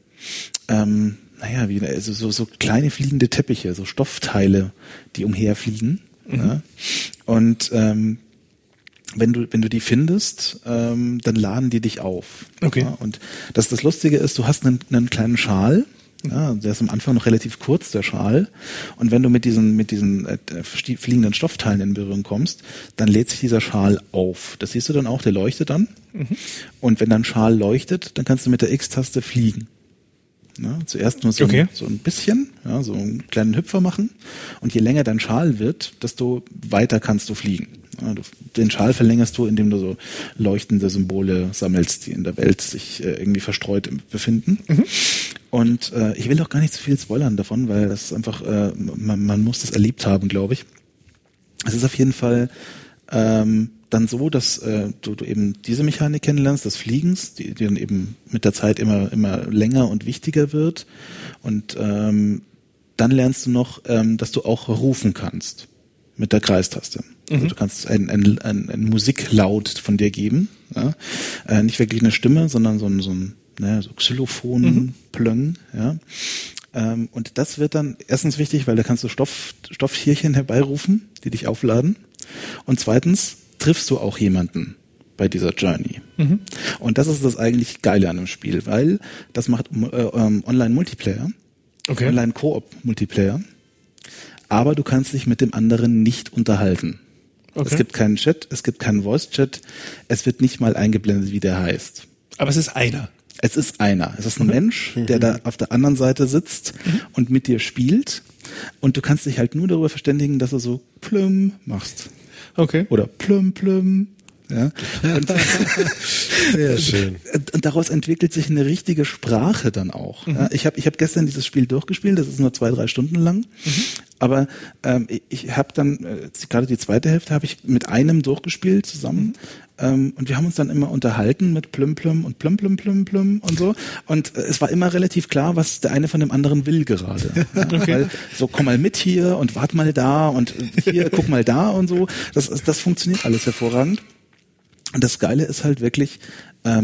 so kleine fliegende Teppiche, so Stoffteile, die umherfliegen. Ja? Und wenn du die findest, dann laden die dich auf. Okay. Ja? Und das Lustige ist, du hast einen kleinen Schal. Ja, der ist am Anfang noch relativ kurz, der Schal. Und wenn du mit diesen fliegenden Stoffteilen in Berührung kommst, dann lädt sich dieser Schal auf. Das siehst du dann auch, der leuchtet dann. Und wenn dein Schal leuchtet, dann kannst du mit der X-Taste fliegen. Ja, zuerst nur so ein bisschen, ja, so einen kleinen Hüpfer machen. Und je länger dein Schal wird, desto weiter kannst du fliegen. Ja, den Schal verlängerst du, indem du so leuchtende Symbole sammelst, die in der Welt sich irgendwie verstreut befinden. Und ich will auch gar nicht zu viel spoilern davon, weil das ist einfach, man muss das erlebt haben, glaube ich. Es ist auf jeden Fall dann so, dass du eben diese Mechanik kennenlernst, des Fliegens, die dann eben mit der Zeit immer länger und wichtiger wird. Und dann lernst du noch, dass du auch rufen kannst mit der Kreistaste. Also du kannst ein Musiklaut von dir geben. Ja? Nicht wirklich eine Stimme, sondern so ein Xylophon-Plöng. Ja? Und das wird dann erstens wichtig, weil da kannst du Stofftierchen herbeirufen, die dich aufladen. Und zweitens triffst du auch jemanden bei dieser Journey. Und das ist das eigentlich Geile an dem Spiel, weil das macht Online-Multiplayer, Online-Koop-Multiplayer, aber du kannst dich mit dem anderen nicht unterhalten. Okay. Es gibt keinen Chat, es gibt keinen Voice-Chat, es wird nicht mal eingeblendet, wie der heißt. Aber es ist einer. Es ist einer. Es ist ein Mensch, der da auf der anderen Seite sitzt und mit dir spielt. Und du kannst dich halt nur darüber verständigen, dass du so plüm machst. Okay. Oder plüm plüm. Ja. Sehr schön. Und daraus entwickelt sich eine richtige Sprache dann auch. Ja, ich hab gestern dieses Spiel durchgespielt, das ist nur 2-3 Stunden lang. Aber ich habe dann, gerade die zweite Hälfte habe ich mit einem durchgespielt zusammen. Und wir haben uns dann immer unterhalten mit plüm plüm und plüm plüm plüm plüm und so. Und es war immer relativ klar, was der eine von dem anderen will gerade. Ja, weil so, komm mal mit hier und wart mal da und hier, guck mal da und so. Das funktioniert alles hervorragend. Und das Geile ist halt wirklich,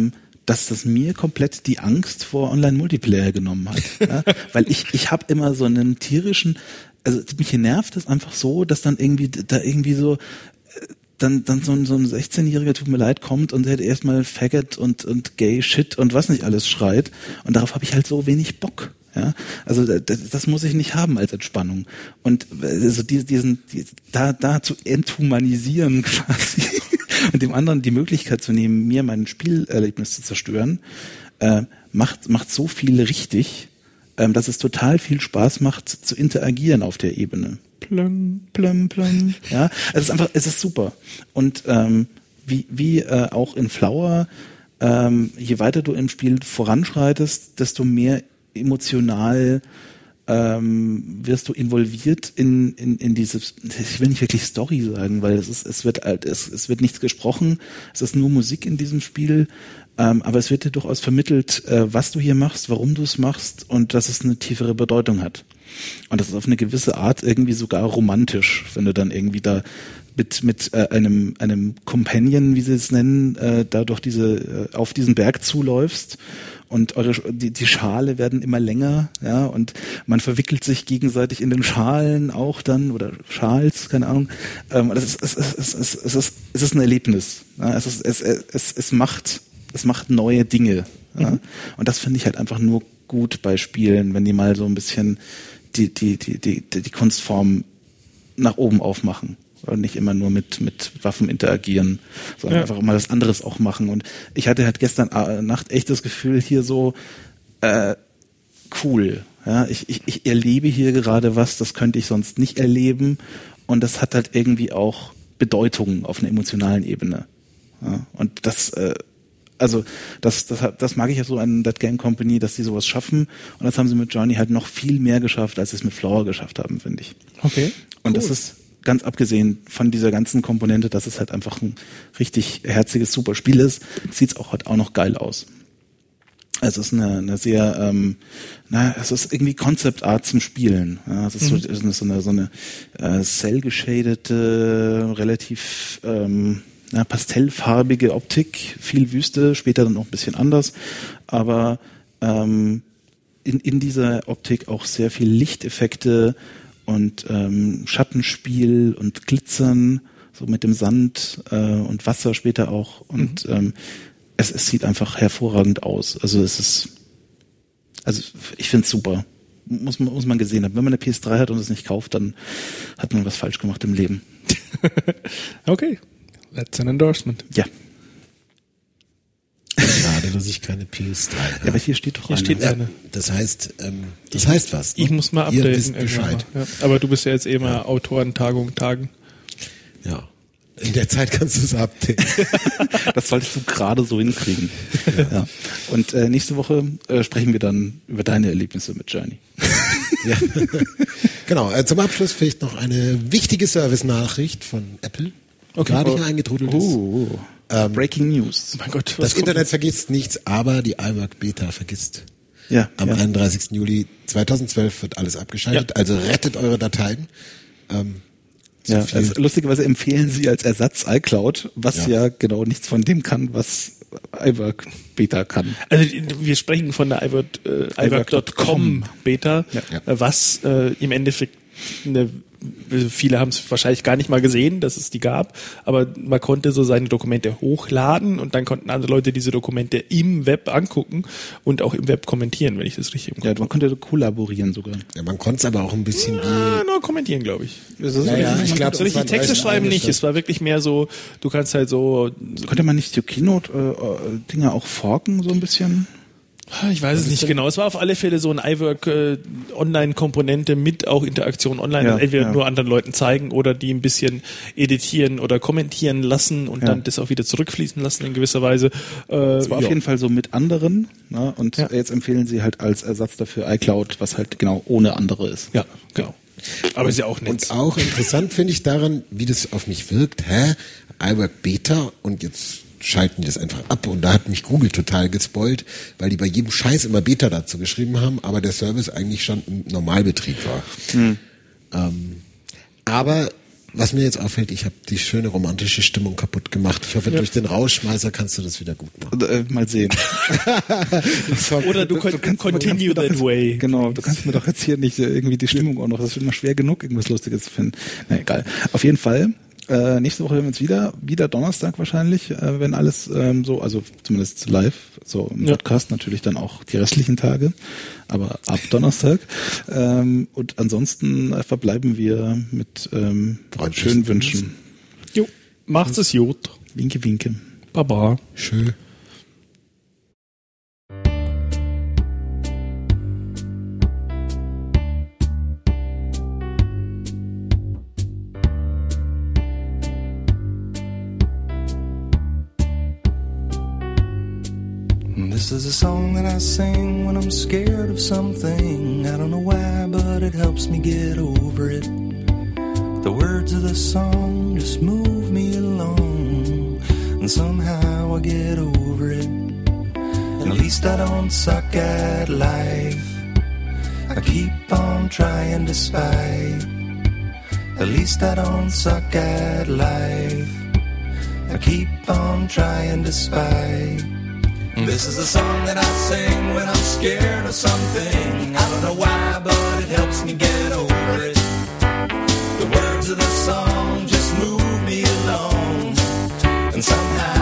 dass das mir komplett die Angst vor Online-Multiplayer genommen hat. Ja? Weil ich habe immer so einen tierischen, also mich nervt es einfach so, dass dann irgendwie so dann so ein 16-Jähriger, tut mir leid, kommt und der erstmal Faggot und Gay Shit und was nicht alles schreit. Und darauf habe ich halt so wenig Bock. Ja, also das muss ich nicht haben als Entspannung. Und also da zu enthumanisieren quasi und dem anderen die Möglichkeit zu nehmen, mir mein Spielerlebnis zu zerstören, macht so viel richtig, dass es total viel Spaß macht, zu interagieren auf der Ebene. Plum, plum, plum. Ja, es ist super. Und wie auch in Flower, je weiter du im Spiel voranschreitest, desto mehr emotional wirst du involviert in dieses, ich will nicht wirklich Story sagen, weil es wird nichts gesprochen, es ist nur Musik in diesem Spiel, aber es wird dir durchaus vermittelt, was du hier machst, warum du es machst und dass es eine tiefere Bedeutung hat. Und das ist auf eine gewisse Art irgendwie sogar romantisch, wenn du dann irgendwie da mit einem Companion, wie sie es nennen, da durch auf diesen Berg zuläufst und die Schale werden immer länger, ja, und man verwickelt sich gegenseitig in den Schalen auch dann oder Schals, keine Ahnung. Es ist ein Erlebnis. Ja, es macht neue Dinge. Ja? Und das finde ich halt einfach nur gut bei Spielen, wenn die mal so ein bisschen die Kunstform nach oben aufmachen. Und nicht immer nur mit Waffen interagieren, sondern einfach mal was anderes auch machen. Und ich hatte halt gestern Nacht echt das Gefühl, hier so cool. Ja, ich erlebe hier gerade was, das könnte ich sonst nicht erleben. Und das hat halt irgendwie auch Bedeutung auf einer emotionalen Ebene. Ja, und das mag ich ja so an That Game Company, dass die sowas schaffen. Und das haben sie mit Journey halt noch viel mehr geschafft, als sie es mit Flower geschafft haben, finde ich. Okay. Und das ist ganz abgesehen von dieser ganzen Komponente, dass es halt einfach ein richtig herziges, super Spiel ist, sieht es auch halt auch noch geil aus. Also es ist eine sehr, es ist irgendwie Concept Art zum Spielen. Ja, es ist so eine cell-geschadete, relativ pastellfarbige Optik, viel Wüste, später dann auch ein bisschen anders, aber in dieser Optik auch sehr viel Lichteffekte und Schattenspiel und Glitzern, so mit dem Sand und Wasser später auch. Und es sieht einfach hervorragend aus. Also ich finde es super. Muss man gesehen haben. Wenn man eine PS3 hat und es nicht kauft, dann hat man was falsch gemacht im Leben. Okay, that's an endorsement. Ja. Schade, dass ich keine PS3 habe. Ja, aber hier steht doch eine. Ja, das heißt was? Ne? Ich muss mal updaten. Ihr wisst Bescheid. Ja. Aber du bist ja jetzt mal Autorentagung tagen. Ja. In der Zeit kannst du es updaten. Das solltest du gerade so hinkriegen. Ja. Und nächste Woche sprechen wir dann über deine Erlebnisse mit Journey. Ja. Genau. Zum Abschluss vielleicht noch eine wichtige Service-Nachricht von Apple. Okay. Gerade hier eingetrudelt ist. Breaking News. Mein Gott, das Internet vergisst nichts, aber die iWork Beta vergisst. Ja. Am 31. Juli 2012 wird alles abgeschaltet. Ja. Also rettet eure Dateien. Also lustigerweise empfehlen sie als Ersatz iCloud, was ja genau nichts von dem kann, was iWork Beta kann. Also wir sprechen von der iWork.com Beta, was im Endeffekt viele haben es wahrscheinlich gar nicht mal gesehen, dass es die gab, aber man konnte so seine Dokumente hochladen und dann konnten andere Leute diese Dokumente im Web angucken und auch im Web kommentieren, wenn ich das richtig im Kopf habe. Ja, man konnte kollaborieren sogar. Ja, man konnte es aber auch ein bisschen nur kommentieren, glaube ich. Ich glaube, so richtig Texte schreiben nicht. Es war wirklich mehr so, du kannst halt so... Konnte man nicht die Keynote-Dinger auch forken, so ein bisschen? Ich weiß es nicht genau. Es war auf alle Fälle so ein iWork-Online-Komponente mit auch Interaktion online. Entweder nur anderen Leuten zeigen oder die ein bisschen editieren oder kommentieren lassen und dann das auch wieder zurückfließen lassen in gewisser Weise. Es war auf jeden Fall so mit anderen. Ne? Und jetzt empfehlen sie halt als Ersatz dafür iCloud, was halt genau ohne andere ist. Ja, genau. Aber ist ja auch nett. Und auch interessant finde ich daran, wie das auf mich wirkt. iWork Beta und jetzt schalten die das einfach ab und da hat mich Google total gespoilt, weil die bei jedem Scheiß immer Beta dazu geschrieben haben, aber der Service eigentlich schon im Normalbetrieb war. Aber Was mir jetzt auffällt, ich habe die schöne romantische Stimmung kaputt gemacht. Ich hoffe, durch den Rauschmeißer kannst du das wieder gut machen. Mal sehen. Oder du kannst continue that way. Genau, du kannst mir doch jetzt hier nicht irgendwie die Stimmung auch noch, das ist immer schwer genug, irgendwas Lustiges zu finden. Na egal. Auf jeden Fall, nächste Woche hören wir uns wieder Donnerstag wahrscheinlich, wenn alles so, also zumindest live, so im Podcast, natürlich dann auch die restlichen Tage, aber ab Donnerstag. Und ansonsten verbleiben wir mit schönen Wünschen. Jo, macht's es gut. Winke, winke. Baba. Schön. This is a song that I sing when I'm scared of something. I don't know why, but it helps me get over it. The words of the song just move me along, and somehow I get over it. And at least I don't suck at life. I keep on trying despite. At least I don't suck at life. I keep on trying despite. This is a song that I sing when I'm scared of something. I don't know why, but it helps me get over it. The words of the song just move me along, and somehow